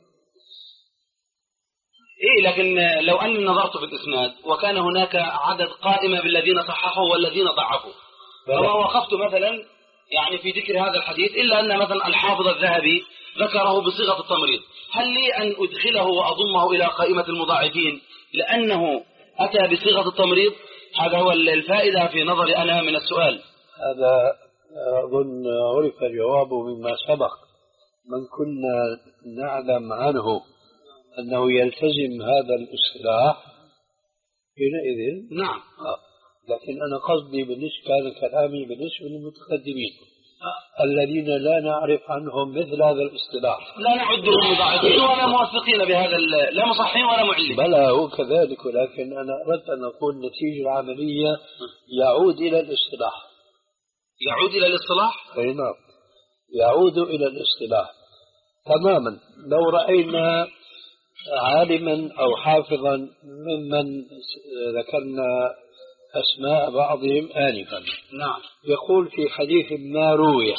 إيه، لكن لو أني نظرت في الإسناد وكان هناك عدد قائمة بالذين صححوا والذين ضعفوا، فما وقفت مثلا يعني في ذكر هذا الحديث إلا أن مثلا الحافظ الذهبي ذكره بصيغة التمريض، هل لي أن أدخله وأضمه إلى قائمة المضاعفين لأنه أتى بصيغة التمريض؟ هذا هو الفائدة في نظري أنا من السؤال. هذا أظن عرف جوابه مما سبق. من كنا نعلم عنه أنه يلتزم هذا الاصطلاح حينئذ نعم. آه. لكن أنا قصدي بالنسبة كان كلامي بالنسبة للمتقدمين آه. الذين لا نعرف عنهم مثل هذا الاصطلاح، لا نعدهم مضاعفين ولا موثقين بهذا، لا مصحين ولا معلمين. بلى هو كذلك، ولكن أنا أردت أن أقول النتيجة العملية يعود إلى الاصطلاح. يعود إلى الاصطلاح؟ أي نعم، يعود إلى الاصطلاح تماما. لو رأينا عالما أو حافظا ممن ذكرنا أسماء بعضهم آنفا، نعم، يقول في حديث ما روي،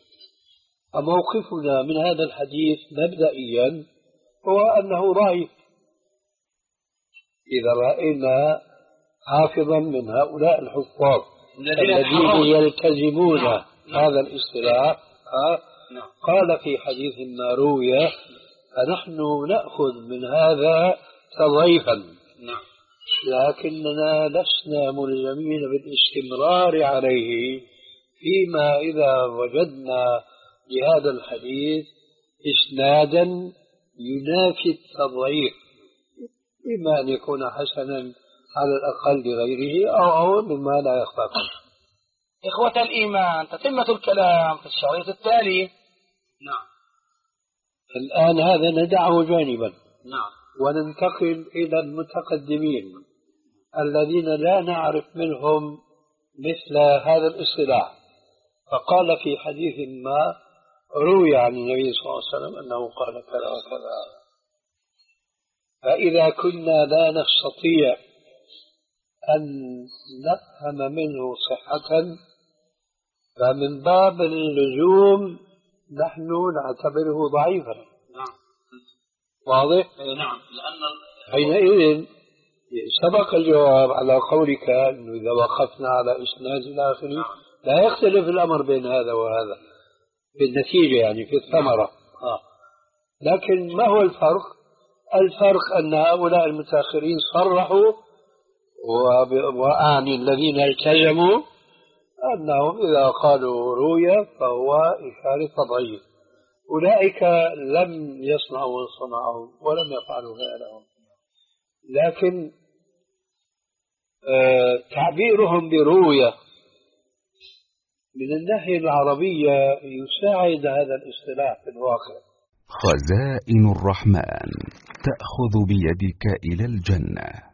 موقفنا من هذا الحديث مبدئيا هو أنه ضعيف. إذا رأينا حافظا من هؤلاء الحفاظ الذين يلتزمون نعم. هذا الاصطلاح نعم. قال في حديث ما روي، فنحن نأخذ من هذا تضعيفا، نعم. لكننا لسنا ملزمين بالاستمرار عليه فيما إذا وجدنا لهذا الحديث إسنادا ينافي التضعيف، إما أن يكون حسنا على الأقل لغيره أو أو مما لا يخفى. إخوة الإيمان، تتمة الكلام في الشريط التالي. نعم. الآن هذا ندعه جانبا، نعم، وننتقل إلى المتقدمين الذين لا نعرف منهم مثل هذا الاصطلاح. فقال في حديث ما روي عن النبي صلى الله عليه وسلم أنه قال كذا وكذا. فإذا كنا لا نستطيع أن نفهم منه صحة، فمن باب اللزوم نحن نعتبره ضعيفا. نعم، واضح؟ نعم، لأن حينئذ سبق الجواب على قولك أنه إذا وقفنا على إسناد الآخر لا يختلف الأمر بين هذا وهذا بالنتيجة، يعني في الثمرة. آه. لكن ما هو الفرق؟ الفرق أن هؤلاء المتأخرين صرحوا، وأعني الذين التزموا، أنهم إذا قالوا روية فهو إشارة تضعيف. أولئك لم يصنعوا من صنعهم ولم يفعلوا فعلهم، لكن آه تعبيرهم برؤية من الناحية العربية يساعد هذا الاصطلاح في الواقع. خزائن الرحمن تأخذ بيدك إلى الجنة.